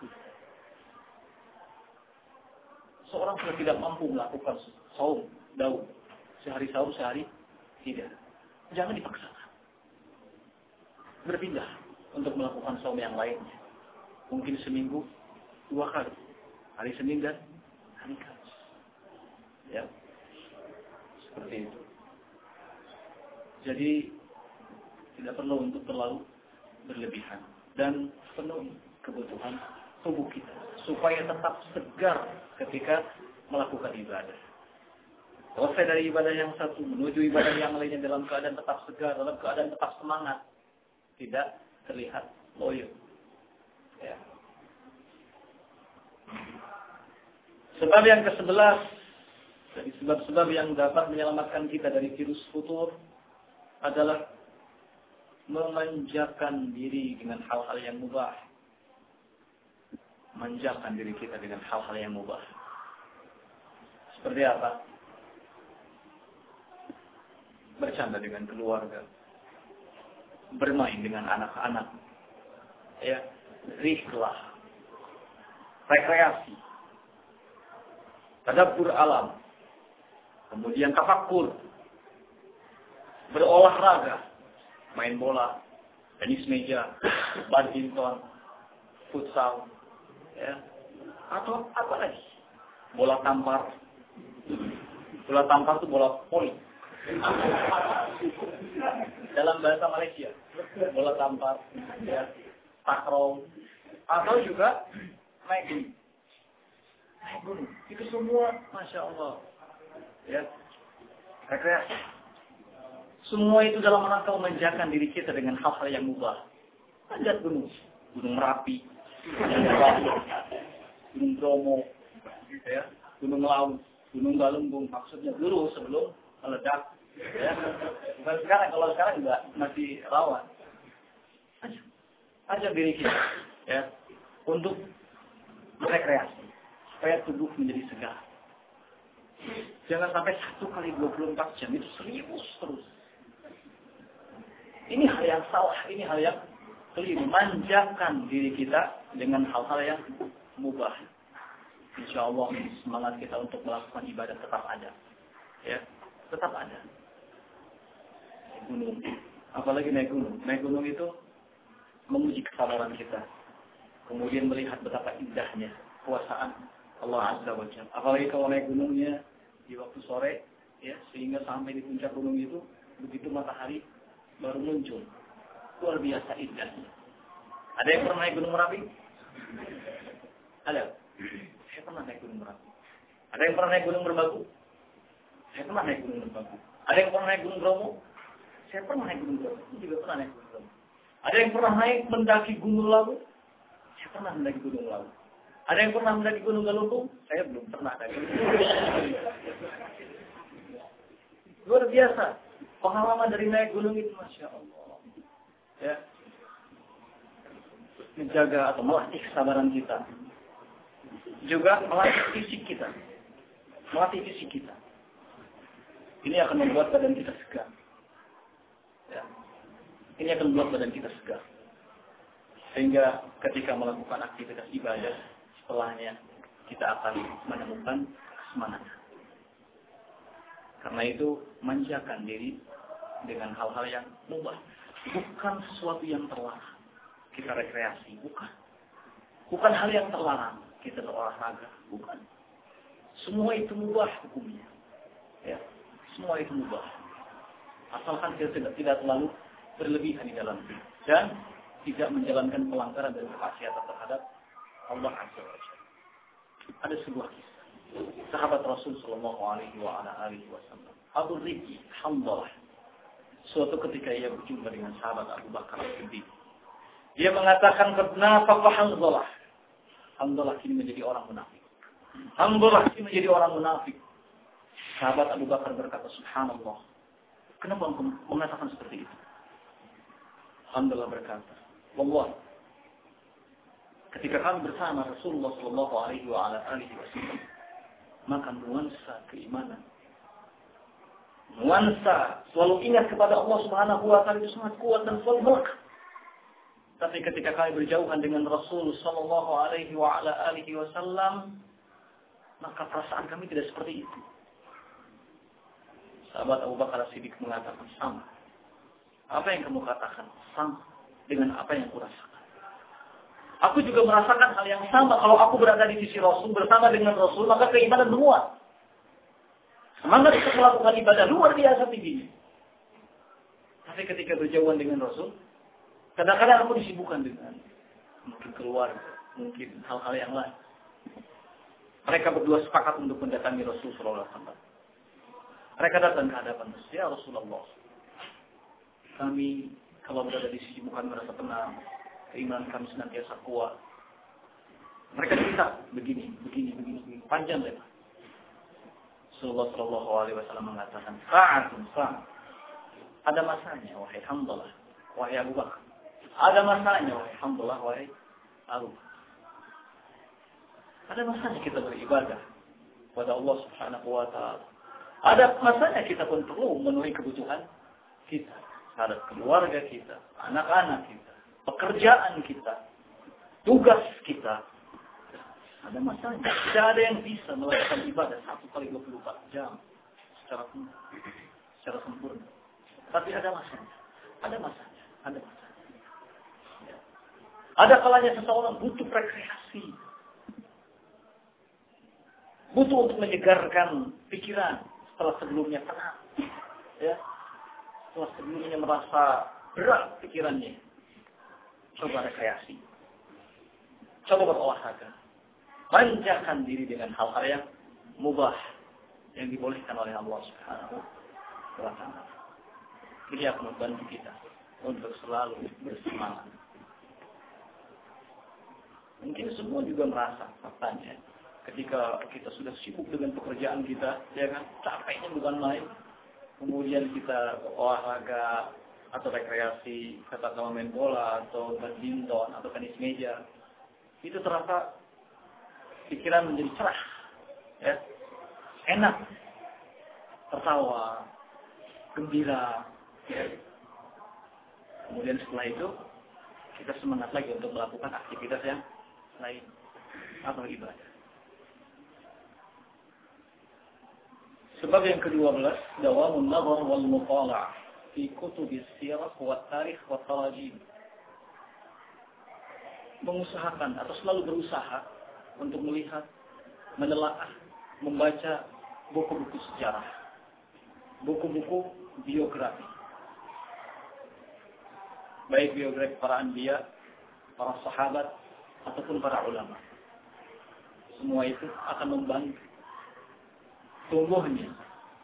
Seorang sudah tidak mampu melakukan saum, daud, sehari saum, sehari tidak. Jangan dipaksakan. Berpindah untuk melakukan saum yang lainnya. Mungkin seminggu 2 kali, hari Senin dan hari Kamis. Ya. Seperti itu. Jadi tidak perlu untuk terlalu berlebihan dan penuhi kebutuhan tubuh kita supaya tetap segar ketika melakukan ibadah. Selesai dari ibadah yang satu menuju ibadah yang lainnya dalam keadaan tetap segar, dalam keadaan tetap semangat, tidak terlihat loyo. Ya. Sebab yang ke-11 dari sebab-sebab yang dapat menyelamatkan kita dari virus futur adalah memanjakan diri dengan hal-hal yang mubah. Manjakan diri kita dengan hal-hal yang mubah. Seperti apa? Bercanda dengan keluarga. Bermain dengan anak-anak. Ya, rihlah. Rekreasi. Tadabbur alam. Kemudian tafakkur, berolahraga, main bola, tenis meja, badminton, futsal, ya, atau apa lagi, bola tampar. Bola tampar itu bola voli. Dalam bahasa Malaysia, bola tampar, ya, takraw, atau juga naik gunung. Naik gunung, itu semua, masya Allah. Ya, rekreasi. Semua itu dalam rangka memanjakan diri kita dengan hal-hal yang mubah. Panjat gunung, Gunung Merapi, Gunung Bromo, ya, Gunung Laut, Gunung Galunggung, maksudnya dulu sebelum meledak. Ya. Bukan sekarang, kalau sekarang juga masih rawan. Ajak diri kita, ya, untuk rekreasi, supaya tubuh menjadi segar. Jangan sampai 1 kali 24 jam itu serius terus. Ini hal yang salah, ini hal yang keliru, manjakan diri kita dengan hal-hal yang mubah. Insya Allah semangat kita untuk melakukan ibadah tetap ada, ya, tetap ada. Naik gunung, apalagi naik gunung. Naik gunung itu menguji kesabaran kita, kemudian melihat betapa indahnya kuasaan Allah Azza wa Jalla. Apalagi kalau naik gunungnya di waktu sore, ya, sehingga sampai di puncak gunung itu begitu matahari baru muncul, luar biasa indahnya. Ada yang pernah naik gunung Merapi? Ada. Saya pernah naik gunung Merapi. Ada yang pernah naik gunung Merbabu? Saya pernah naik gunung Merbabu. Ada yang pernah naik gunung Bromo? Saya pernah naik gunung Bromo. Saya juga pernah naik gunung Bromo. Ada yang pernah naik mendaki gunung Lawu? Saya pernah mendaki gunung Lawu. Ada yang pernah mendaki gunung Galunggung? Saya belum pernah naik. Luar biasa. Pengalaman dari naik gunung itu, Masya Allah. Ya. Menjaga atau melatih kesabaran kita. Juga melatih fisik kita. Melatih fisik kita. Ini akan membuat badan kita segar. Ya. Ini akan membuat badan kita segar. Sehingga ketika melakukan aktivitas ibadah, setelahnya kita akan menemukan kesemangat. Karena itu, manjakan diri dengan hal-hal yang mubah. Bukan sesuatu yang terlarang. Kita rekreasi, bukan. Bukan hal yang terlarang. Kita berolahraga, bukan. Semua itu mubah hukumnya. Ya, semua itu mubah. Asalkan kita tidak terlalu berlebihan di dalam diri. Dan tidak menjalankan pelanggaran dan kemaksiatan terhadap Allah Azza wa Jalla. Ada sebuah kisah. Sahabat Rasul sallallahu alaihi wasallam, Abu Rizki Hamdalah. Suatu ketika ia berjumpa dengan sahabat Abu Bakar As-Siddiq. Dia mengatakan, "Kenapa Hamdalah?" Hamdalah kini menjadi orang munafik. Hamdalah kini menjadi orang munafik. Sahabat Abu Bakar berkata, "Subhanallah. Kenapa engkau mengatakan seperti itu?" Hamdalah berkata, "Wallah, ketika kami bersama Rasulullah sallallahu alaihi wasallam, maka nuansa keimanan, nuansa selalu ingat kepada Allah Subhanahu wa taala itu sangat kuat dan selalu melekat. Tapi ketika kami berjauhan dengan Rasul sallallahu alaihi wasallam, maka perasaan kami tidak seperti itu." Sahabat Abu Bakar As-Siddiq mengatakan, "Sama. Apa yang kamu katakan sama dengan apa yang kurasakan. Aku juga merasakan hal yang sama. Kalau aku berada di sisi Rasul, bersama dengan Rasul, maka keimanan menguat. Semangat untuk melakukan ibadah luar biasa tingginya. Tapi ketika berjauhan dengan Rasul, kadang-kadang aku disibukkan dengan mungkin keluarga, mungkin hal-hal yang lain. Mereka berdua sepakat untuk mendatangi Rasul sallallahu alaihi wasallam. Mereka datang ke hadapan Rasul, "Ya Rasulullah, kami kalau berada di sisi bukan merasa tenang, keimanan kami senantiasa kuat." Mereka cerita begini, panjang lebar. Rasulullah sallallahu alaihi wasallam mengatakan, "Sa'atun sa'." Ada masanya, wahai Hamdalah, wahai Abu Bakar. Ada masanya, wahai Hamdalah, wahai Abu Bakar. Ada masanya kita beribadah kepada Allah Subhanahu wa taala. Ada masanya kita pun perlu memenuhi kebutuhan kita, terhadap keluarga kita, anak-anak kita, pekerjaan kita, tugas kita. Ada masanya. Tidak ada yang bisa melakukan ibadah 1 kali 24 jam secara sempurna. Tapi ada masanya. Ada masanya. Ada masanya. Ya. Ada kalanya seseorang butuh rekreasi. Butuh untuk menyegarkan pikiran setelah sebelumnya tenang. Ya. Setelah sebelumnya merasa berat pikirannya. Coba rekreasi. Coba berolahraga. Manjakan diri dengan hal-hal yang mubah yang dibolehkan oleh Allah Subhanahu wa taala. Ini akan membantu kita untuk selalu bersemangat. Mungkin semua juga merasa faktanya ketika kita sudah sibuk dengan pekerjaan kita, ya kan, capeknya bukan main. Kemudian kita olahraga atau rekreasi, katakanlah main bola atau badminton atau tenis meja, itu terasa pikiran menjadi cerah, ya, enak, tertawa, gembira. Ya. Kemudian setelah itu kita semangat lagi untuk melakukan aktivitas yang lain atau ibadah. Sebab yang ke-12, dawamun nazar wal mutala' fi kutubis sirah wa tarikh wa tarajim. Mengusahakan atau selalu berusaha untuk melihat, menelaah, membaca buku-buku sejarah, buku-buku biografi. Baik biografi para anbiya, para sahabat, ataupun para ulama. Semua itu akan membantu tumbuhnya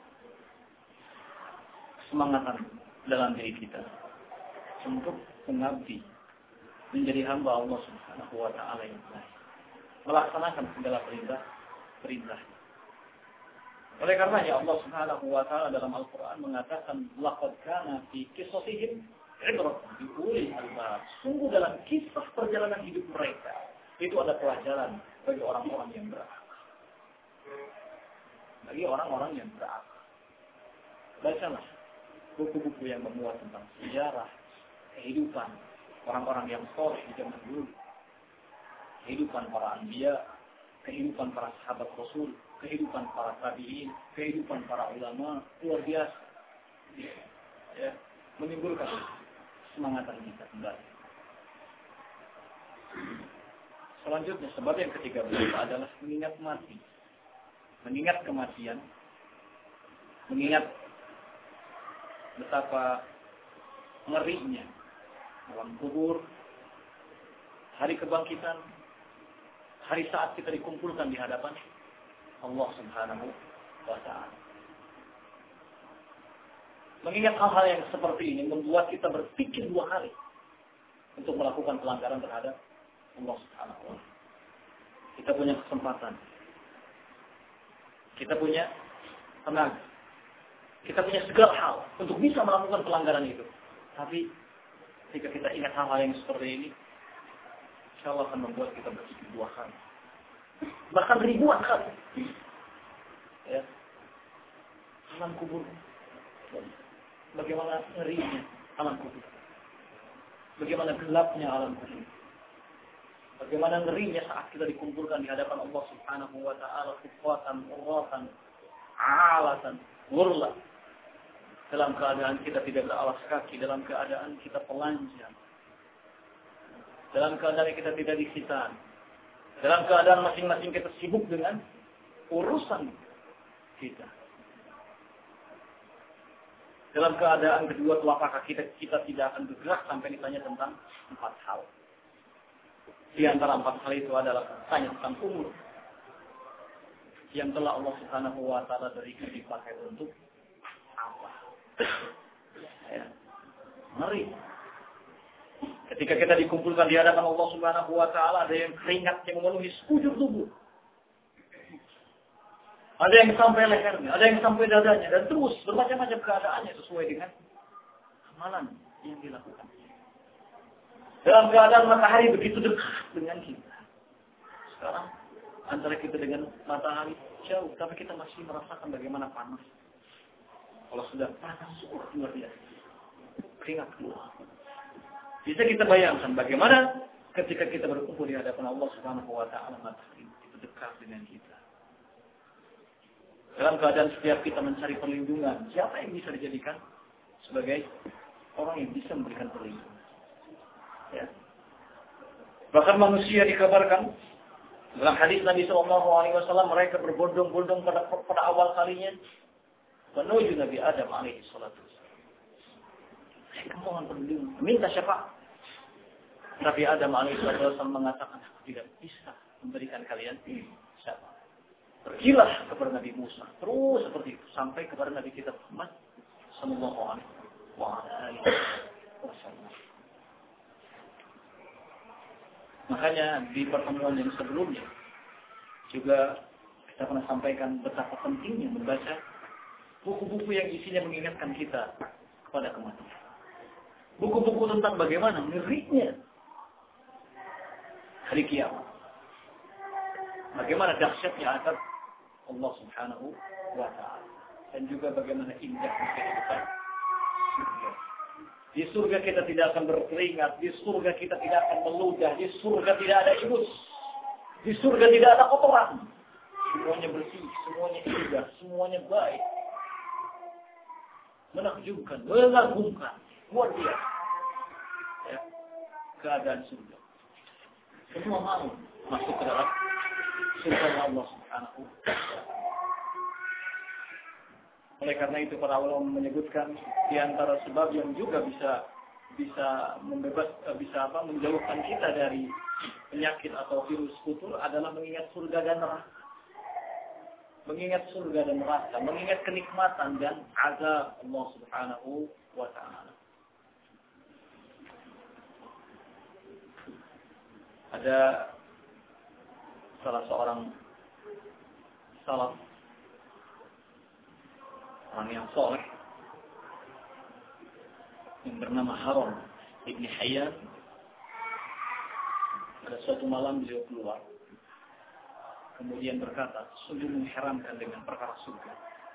semangatan dalam diri kita untuk mengabdi, menjadi hamba Allah Subhanahu wa ta'ala yang baik, melaksanakan segala perintah. Oleh karenanya Allah Subhanahu wa ta'ala dalam Al-Quran mengatakan laqad kana fi qisasihim ibratun li ulil albab. Sungguh dalam kisah perjalanan hidup mereka itu ada pelajaran bagi orang-orang yang berakal. Bagi orang-orang yang berakal. Bacalah buku-buku yang memuat tentang sejarah, kehidupan orang-orang yang saleh di zaman dulu, kehidupan para anbiya, kehidupan para sahabat Rasul, kehidupan para tabi'in, kehidupan para ulama, luar biasa. Ya, menimbulkan semangatan kita kembali. Selanjutnya, sebab yang ketiga adalah mengingat mati. Mengingat kematian, mengingat betapa ngerinya alam kubur, hari kebangkitan, hari saat kita dikumpulkan di hadapan Allah Subhanahu wa ta'ala. Mengingat hal-hal yang seperti ini membuat kita berpikir dua kali untuk melakukan pelanggaran terhadap Allah Subhanahu wa ta'ala. Kita punya kesempatan, kita punya tenaga, kita punya segala hal untuk bisa melakukan pelanggaran itu. Tapi jika kita ingat hal-hal yang seperti ini, insya Allah akan membuat kita berpikir dua kali, bahkan ribuan kali. Ya. Alam kubur, bagaimana ngerinya alam kubur, bagaimana gelapnya alam kubur, bagaimana ngerinya saat kita dikumpulkan di hadapan Allah Subhanahu wa ta'ala, kufatan, uratan, alatan, ghurla, dalam keadaan kita tidak beralas kaki, dalam keadaan kita telanjang, dalam keadaan kita tidak disitaan, dalam keadaan masing-masing kita sibuk dengan urusan kita, dalam keadaan kedua telapak kaki kita tidak akan bergerak sampai ditanya tentang 4 hal. Di antara 4 hal itu adalah tanya tentang umur yang telah Allah Subhanahu wa ta'ala berikan dipakai untuk apa. Ya. Ngeri. Ketika kita dikumpulkan di hadapan Allah Subhanahu wa ta'ala, ada yang keringat yang memenuhi sekujur tubuh, ada yang sampai lehernya, ada yang sampai dadanya, dan terus bermacam-macam keadaannya sesuai dengan amalan yang dilakukan. Dalam keadaan matahari begitu dekat dengan kita. Sekarang antara kita dengan matahari jauh, tapi kita masih merasakan bagaimana panas. Kalau sudah panas, luar biasa, keringat keluar. Bisa kita bayangkan bagaimana ketika kita berkumpul di hadapan Allah Subhanahu wa ta'ala, matahari itu dekat dengan kita. Dalam keadaan setiap kita mencari perlindungan, siapa yang bisa dijadikan sebagai orang yang bisa memberikan perlindungan? Ya. Bahkan manusia dikabarkan dalam hadis Nabi SAW, mereka berbondong-bondong pada awal kalinya menuju Nabi Adam alaihissalam. Mereka mohon perlindungan, minta syafaat. Nabi Adam alaihissalam mengatakan, aku tidak bisa memberikan kalian syafaat. Pergilah kepada Nabi Musa, terus seperti itu sampai kepada Nabi kita Muhammad sallallahu alaihi wasallam. Makanya di pertemuan yang sebelumnya juga kita pernah sampaikan betapa pentingnya membaca buku-buku yang isinya mengingatkan kita kepada kematian. Buku-buku tentang bagaimana ngerinya hari kiamat, bagaimana dahsyatnya azab Allah Subhanahu wa ta'ala, dan juga bagaimana indahnya kehidupan surga. Di surga kita tidak akan berkeringat. Di surga kita tidak akan meludah. Di surga tidak ada ingus. Di surga tidak ada kotoran. Semuanya bersih, semuanya indah, semuanya baik. Menakjubkan, mengagumkan. Luar biasa. Ya. Keadaan surga. Semua mau masuk ke dalam surga Allah Subhanahu wa ta'ala. Oleh karena itu para ulama menyebutkan di antara sebab yang juga bisa menjauhkan kita dari penyakit atau virus kutur adalah mengingat surga dan neraka. Mengingat surga dan neraka, mengingat kenikmatan dan azab Allah Subhanahu wa ta'ala. Ada salah seorang salaf, orang yang soleh yang bernama Harun Ibn Hayyan. Pada suatu malam beliau keluar, kemudian berkata, sungguh mengherankan dengan perkara surga.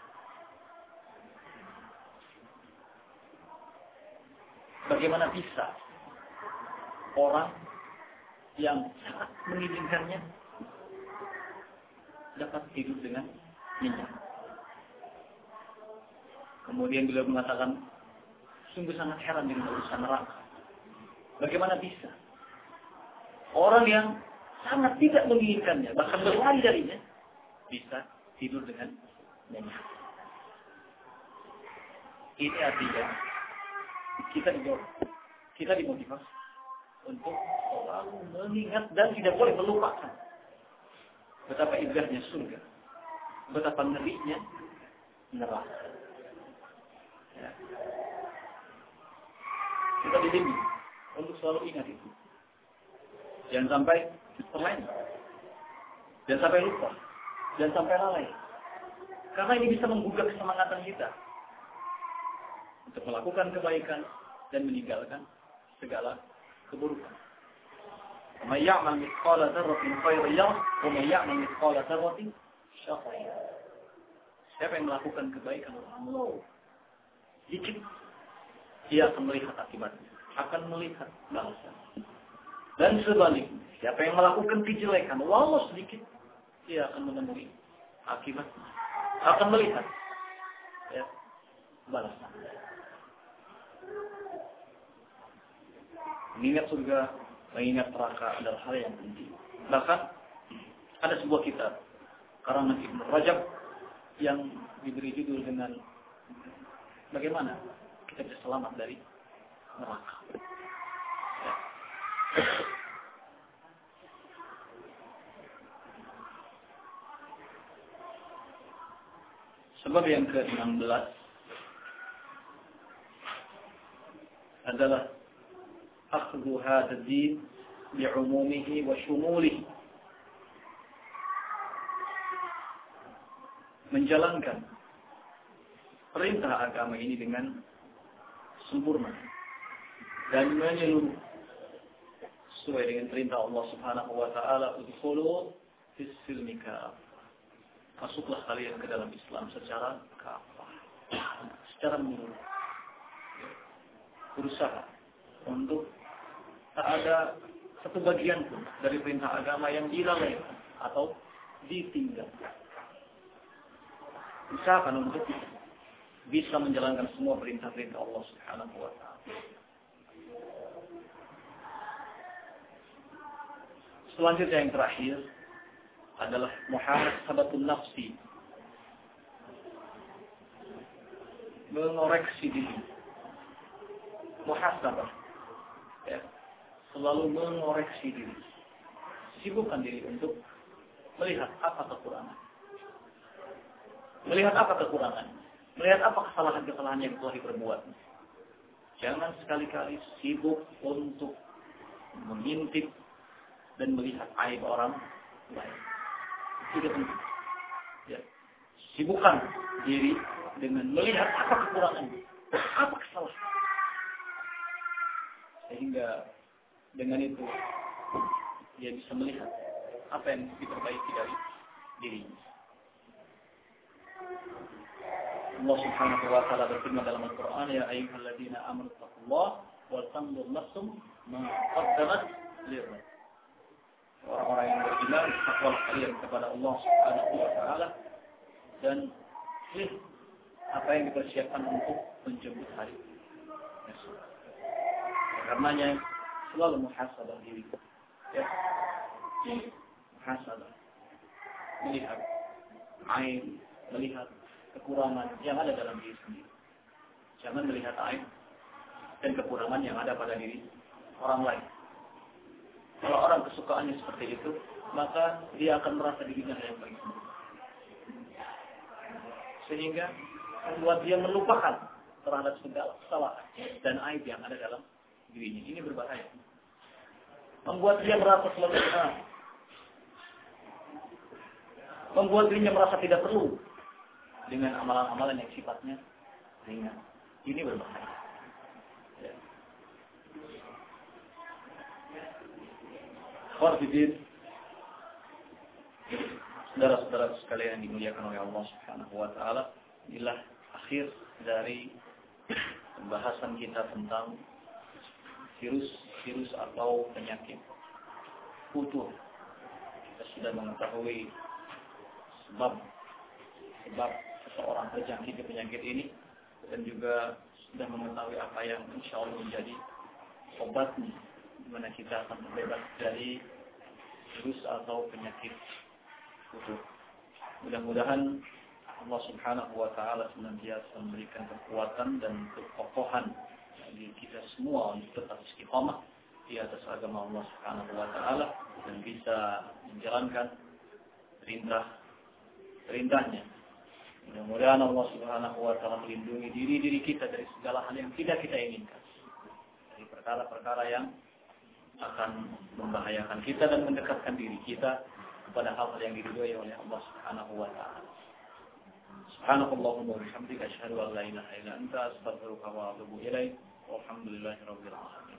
Bagaimana bisa orang yang sangat menginginkannya dapat hidup dengan nyenyak. Kemudian beliau mengatakan, sungguh sangat heran dengan urusan neraka. Bagaimana bisa orang yang sangat tidak menginginkannya, bahkan berlari darinya, bisa tidur dengan nyenyak. Ini artinya kita dimotivasi untuk selalu mengingat dan tidak boleh melupakan betapa indahnya surga, betapa ngerinya neraka. Ya. Kita dididik untuk selalu ingat itu. Jangan sampai terlena, jangan sampai lupa, jangan sampai lalai. Karena ini bisa menggugah kesemangatan kita untuk melakukan kebaikan dan meninggalkan segala keburukan. وَمَنْ يَعْمَلْ مِثْقَالَ ذَرَّةٍ خَيْرًا يَرَهُ وَمَنْ يَعْمَلْ مِثْقَالَ ذَرَّةٍ شَرًّا يَرَهُ. Siapa yang melakukan kebaikan, sedikit, dia akan melihat akibatnya, akan melihat balasan. Dan sebaliknya, siapa yang melakukan kejelekan, walau sedikit, dia akan menemui akibatnya, akan melihat ya, balasan. Mengingat surga, mengingat neraka adalah hal yang penting. Bahkan ada sebuah kitab karangan Ibnu Rajab yang diberi judul dengan bagaimana kita bisa selamat dari neraka. Ya. Sebab yang ke-16 adalah akhdhu hadha ad-din bi'umumihi wa shumulihi. Menjalankan perintah agama ini dengan sempurna dan menyeluruh sesuai dengan perintah Allah Subhanahu wa ta'ala, udkhulu fis-silmi kafah. Masuklah kalian ke dalam Islam secara kafah, secara menyeluruh. Berusaha untuk tak ada satu bagian pun dari perintah agama yang dilalaikan atau ditinggal. Usahakan untuk bisa menjalankan semua perintah-perintah Allah Subhanahu wa ta'ala. Selanjutnya yang terakhir adalah muhasabatun nafsi. Mengoreksi diri. Muhasabah. Ya. Selalu mengoreksi diri. Sibukkan diri untuk melihat apa kekurangan. Melihat apa kekurangan. Melihat apa kesalahan-kesalahan yang telah diperbuat. Jangan sekali-kali sibuk untuk mengintip dan melihat aib orang lain. Tidak penting. Ya. Sibukkan diri dengan melihat apa kekurangannya. Apa kesalahan. Sehingga dengan itu dia bisa melihat apa yang diperbaiki dari dirinya. Allah Subhanahu wa taala berfirman dalam Al-Qur'an, ya ayyuhalladzina amanu taqullaha wal tanzur nafsum ma qaddamat lighad. Orang-orang yang beriman, takwalah kalian kepada Allah Subhanahu wa taala dan lihat apa yang dipersiapkan untuk menjemput hari esok. Karenanya selalu muhasabah diri. Ya. Muhasabah. Melihat aib, melihat kekurangan yang ada dalam diri sendiri. Jangan melihat aib dan kekurangan yang ada pada diri orang lain. Kalau orang kesukaannya seperti itu, maka dia akan merasa dirinya yang baik. Sehingga membuat dia melupakan terhadap segala kesalahan dan aib yang ada dalam dirinya. Ini berbahaya. Membuat dia merasa selalu benar. Membuat dirinya merasa tidak perlu dengan amalan-amalan yang sifatnya ringan. Ini berbahaya. Ya. Khawatirin, saudara-saudara sekalian yang dimuliakan oleh Allah Subhanahu wa taala, inilah akhir dari pembahasan kita tentang virus atau penyakit futur. Kita sudah mengetahui sebab seseorang terjangkit penyakit ini dan juga sudah mengetahui apa yang insya Allah menjadi obatnya, di mana kita akan terbebas dari virus atau penyakit futur. Mudah-mudahan Allah Subhanahu wa taala senantiasa memberikan kekuatan dan kekokohan bagi kita semua untuk tetap istiqamah di atas agama Allah Subhanahu wa taala dan bisa menjalankan perintahnya. Mudah-mudahan Allah Subhanahu wa taala melindungi diri kita dari segala hal yang tidak kita inginkan. Dari perkara-perkara yang akan membahayakan kita dan mendekatkan diri kita kepada hal-hal yang diridhoi oleh Allah Subhanahu wa taala. Subhanakallahumma wa bihamdika asyhadu an la ilaha illa anta astaghfiruka wa atubu ilaik. Walhamdulillahirabbil alamin.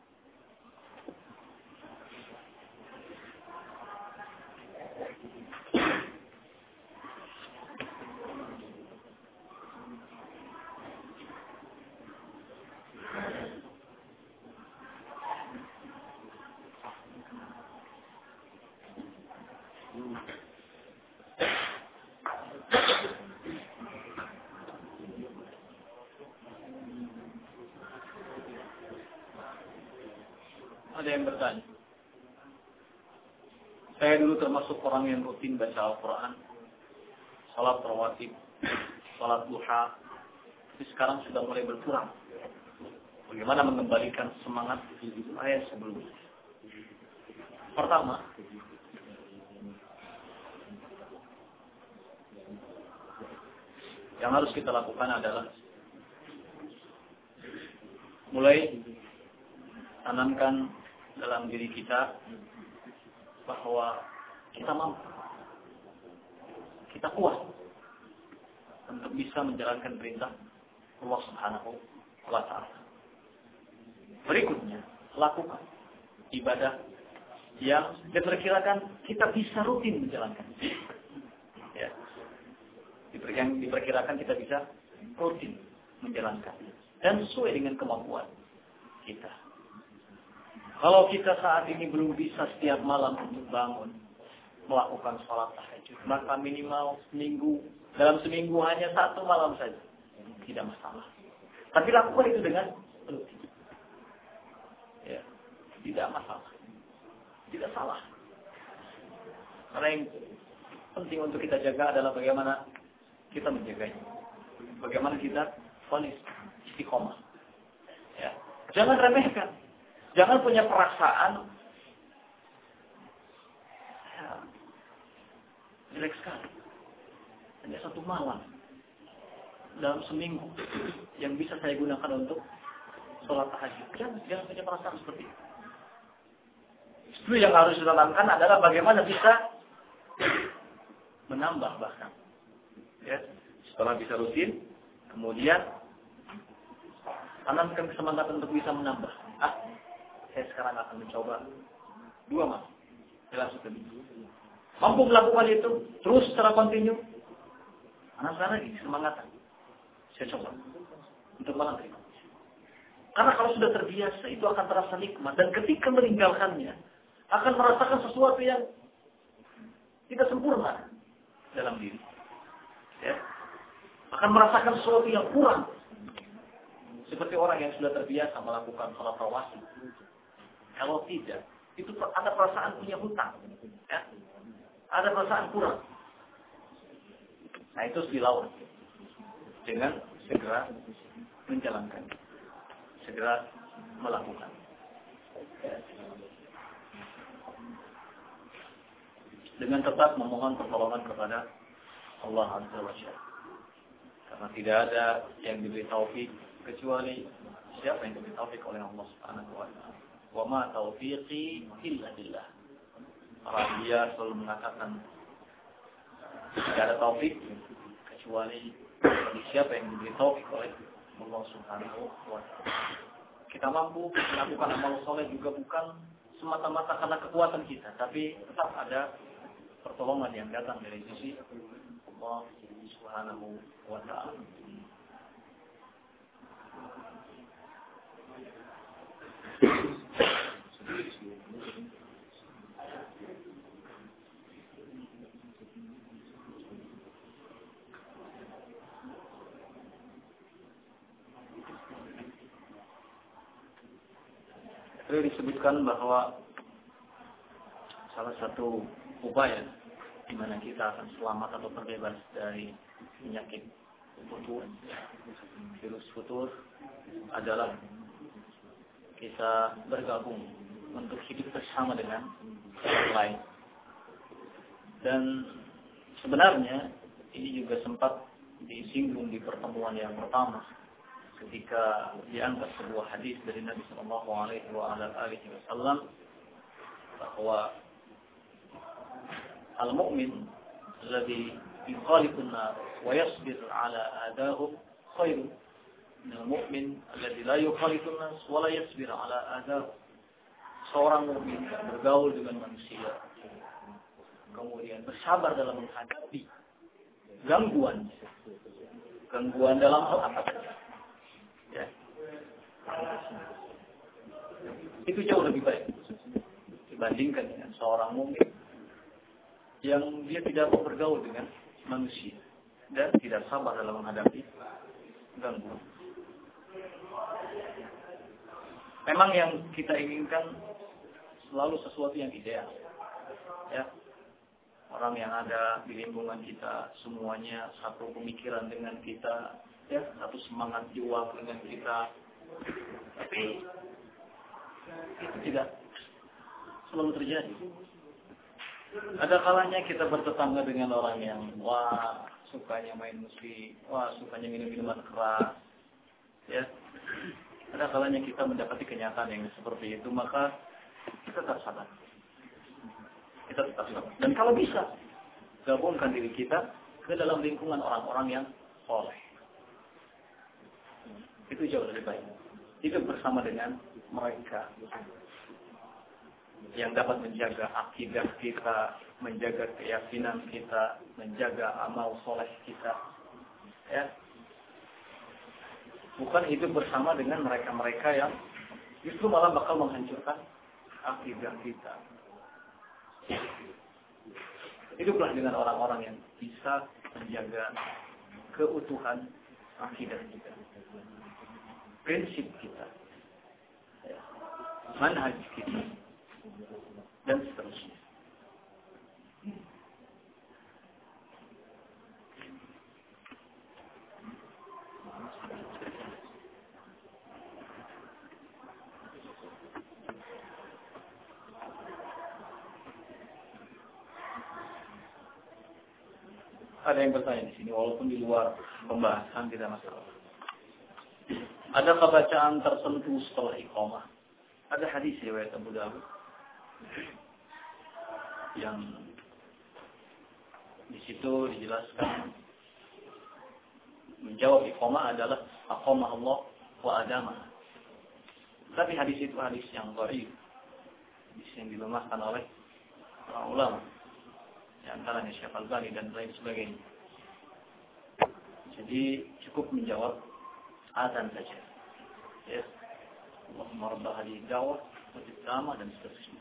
Ada yang bertanya. Saya dulu termasuk orang yang rutin baca Al-Quran, salat rawatib, salat duha, tapi sekarang sudah mulai berkurang. Bagaimana mengembalikan semangat saya sebelumnya? Pertama, yang harus kita lakukan adalah mulai tanamkan dalam diri kita bahwa kita mampu, kita kuat untuk bisa menjalankan perintah Allah Subhanahu wa taala. Berikutnya, lakukan ibadah yang diperkirakan kita bisa rutin menjalankan. Ya. Diperkirakan kita bisa rutin menjalankan dan sesuai dengan kemampuan kita. Kalau kita saat ini belum bisa setiap malam untuk bangun melakukan sholat tahajud, maka minimal dalam seminggu hanya 1 malam saja, tidak masalah. Tapi lakukan itu dengan rutin. Ya, tidak masalah, tidak salah. Karena yang penting untuk kita jaga adalah bagaimana kita menjaganya, bagaimana kita fonis istiqomah. Ya, jangan remehkan. Jangan punya perasaan jelek sekali. Hanya 1 malam dalam seminggu yang bisa saya gunakan untuk sholat tahajud. Jangan punya perasaan seperti itu. Justru yang harus ditanamkan adalah bagaimana bisa menambah bahkan. Ya, setelah bisa rutin, kemudian tanamkan kesemangatan untuk bisa menambah. Saya sekarang akan mencoba 2 malam dalam seminggu. Mampu melakukan itu terus secara kontinu. Sekarang lagi semangatan. Coba untuk menerima. Karena kalau sudah terbiasa itu akan terasa nikmat dan ketika meninggalkannya akan merasakan sesuatu yang tidak sempurna dalam diri. Ya. Akan merasakan sesuatu yang kurang. Seperti orang yang sudah terbiasa melakukan salat rawatib. Kalau tidak, itu ada perasaan punya hutang. Ya. Ada perasaan kurang. Nah itu harus dilawan dengan segera menjalankan, segera melakukan. Dengan tetap memohon pertolongan kepada Allah Azza wa Jalla. Karena tidak ada yang diberi taufik kecuali siapa yang diberi taufik oleh Allah Subhanahu wa taala. Wa ma taufiqi illa billah. Para dia selalu mengatakan tidak ada taufik kecuali bagi siapa yang diberi taufik oleh Allah Subhanahu wa taala. Kita mampu melakukan amal soleh juga bukan semata-mata karena kekuatan kita, tapi tetap ada pertolongan yang datang dari sisi Allah Subhanahu wa taala. Beliau disebutkan bahwa salah satu upaya di mana kita akan selamat atau terbebas dari penyakit futur, virus futur adalah kita bergabung untuk hidup bersama dengan orang lain. Dan sebenarnya ini juga sempat disinggung di pertemuan yang pertama ketika diangkat sebuah hadis dari Nabi Sallallahu Alaihi Wasallam bahwa al-mu'min alladhi yukhaliqun nar wa yasbir ala adahum khairun min al-mu'min alladhi la yukhaliqun nas wa la yasbir ala adahum. Seorang mukmin bergaul dengan manusia kemudian bersabar dalam menghadapi gangguan dalam hal apa saja. Ya. Itu jauh lebih baik dibandingkan dengan seorang mukmin yang dia tidak mau bergaul dengan manusia dan tidak sabar dalam menghadapi gangguan. Memang yang kita inginkan selalu sesuatu yang ideal. Ya. Orang yang ada di lingkungan kita semuanya satu pemikiran dengan kita, ya, satu semangat juang dengan kita. Tapi itu tidak selalu terjadi. Ada kalanya kita bertetangga dengan orang yang sukanya main musik, sukanya minum minuman keras. Ya. Ada kalanya kita mendapati kenyataan yang seperti itu, maka kita tetap sabar. Dan kalau bisa, gabungkan diri kita ke dalam lingkungan orang-orang yang soleh. Itu jauh lebih baik. Hidup bersama dengan mereka yang dapat menjaga akidah kita, menjaga keyakinan kita, menjaga amal soleh kita. Ya. Bukan hidup bersama dengan mereka-mereka yang justru malah bakal menghancurkan akidah kita. Hiduplah dengan orang-orang yang bisa menjaga keutuhan akidah kita, prinsip kita, manhaj kita, dan seterusnya. Ada yang bertanya di sini, walaupun di luar pembahasan tidak masalah. Adakah bacaan tertentu setelah iqamah? Ada hadis riwayat Abu Dawud yang di situ dijelaskan menjawab iqamah adalah aqamah Allah wa adamah. Tapi hadis itu hadis yang dhaif, hadis yang dilemahkan oleh para ulama. Di antaranya Syekh Al-Albani dan lain sebagainya. Jadi cukup menjawab azan saja. Ya. Allahumma rabb hadhihi da'wah wa iqamah dan seterusnya.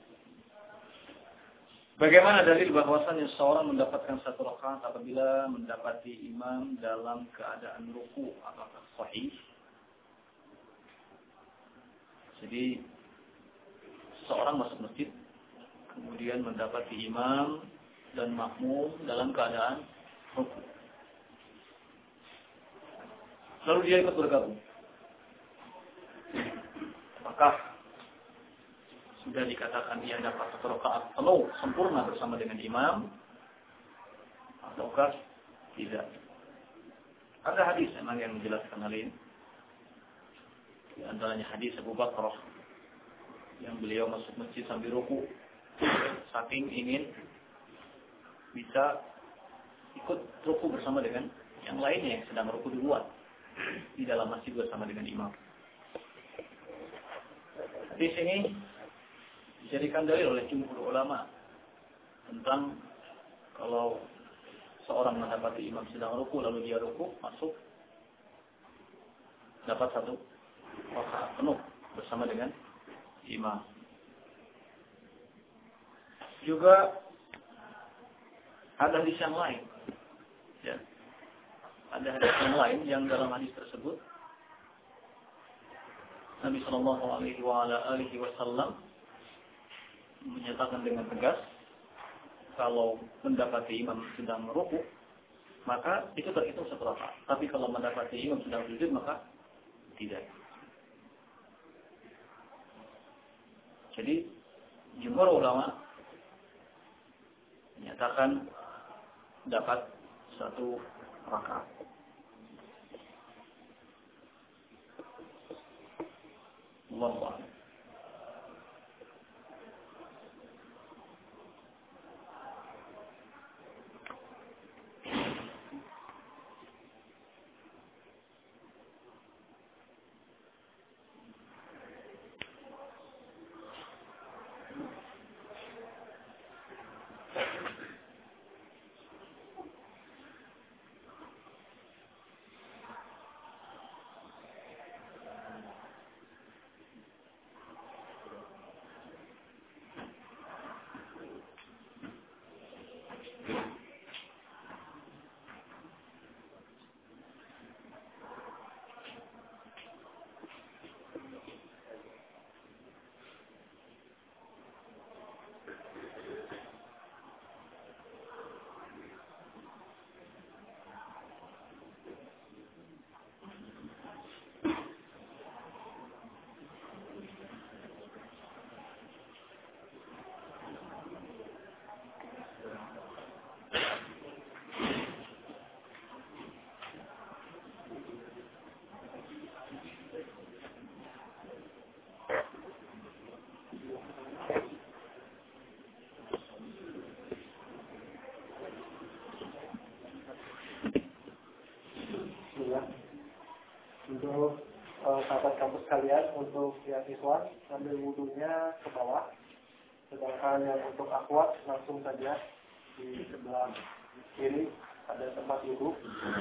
Bagaimana dalil bahwasannya seorang mendapatkan satu rakaat apabila mendapati imam dalam keadaan ruku? Apakah sahih? Jadi seorang masuk masjid kemudian mendapati imam dan makmum dalam keadaan ruku. Lalu dia ikut bergabung. Apakah sudah dikatakan dia dapat satu rakaat penuh sempurna bersama dengan imam ataukah tidak? Ada hadis memang yang menjelaskan hal ini. Di antaranya hadis Abu Bakar yang beliau masuk masjid sambil ruku, saking ingin bisa ikut ruku bersama dengan yang lainnya yang sedang ruku duluan di dalam masjid bersama dengan imam. Hadis ini dijadikan dalil oleh jumhur ulama tentang kalau seorang mendapati imam sedang ruku lalu dia ruku masuk dapat satu rakaat penuh bersama dengan imam. Juga ada hadis yang lain, ya. Ada hadis yang lain yang dalam hadis tersebut Nabi Shallallahu Alaihi Wasallam menyatakan dengan tegas kalau mendapati imam sedang ruku maka itu terhitung satu rakaat. Tapi kalau mendapati imam sedang sujud maka tidak. Jadi jumhur ulama menyatakan dapat satu rakaat. Allahu a'lam. Untuk sahabat kampus kalian, untuk yang Iswan sambil wudhunya ke bawah, sedangkan yang untuk akhwat langsung saja di sebelah kiri ada tempat wudhu.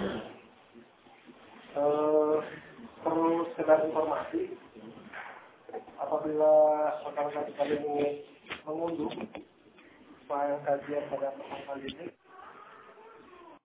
Perlu sekedar informasi, apabila rekan-rekan kalian ingin mengunduh file kajian pada pertemuan kali ini,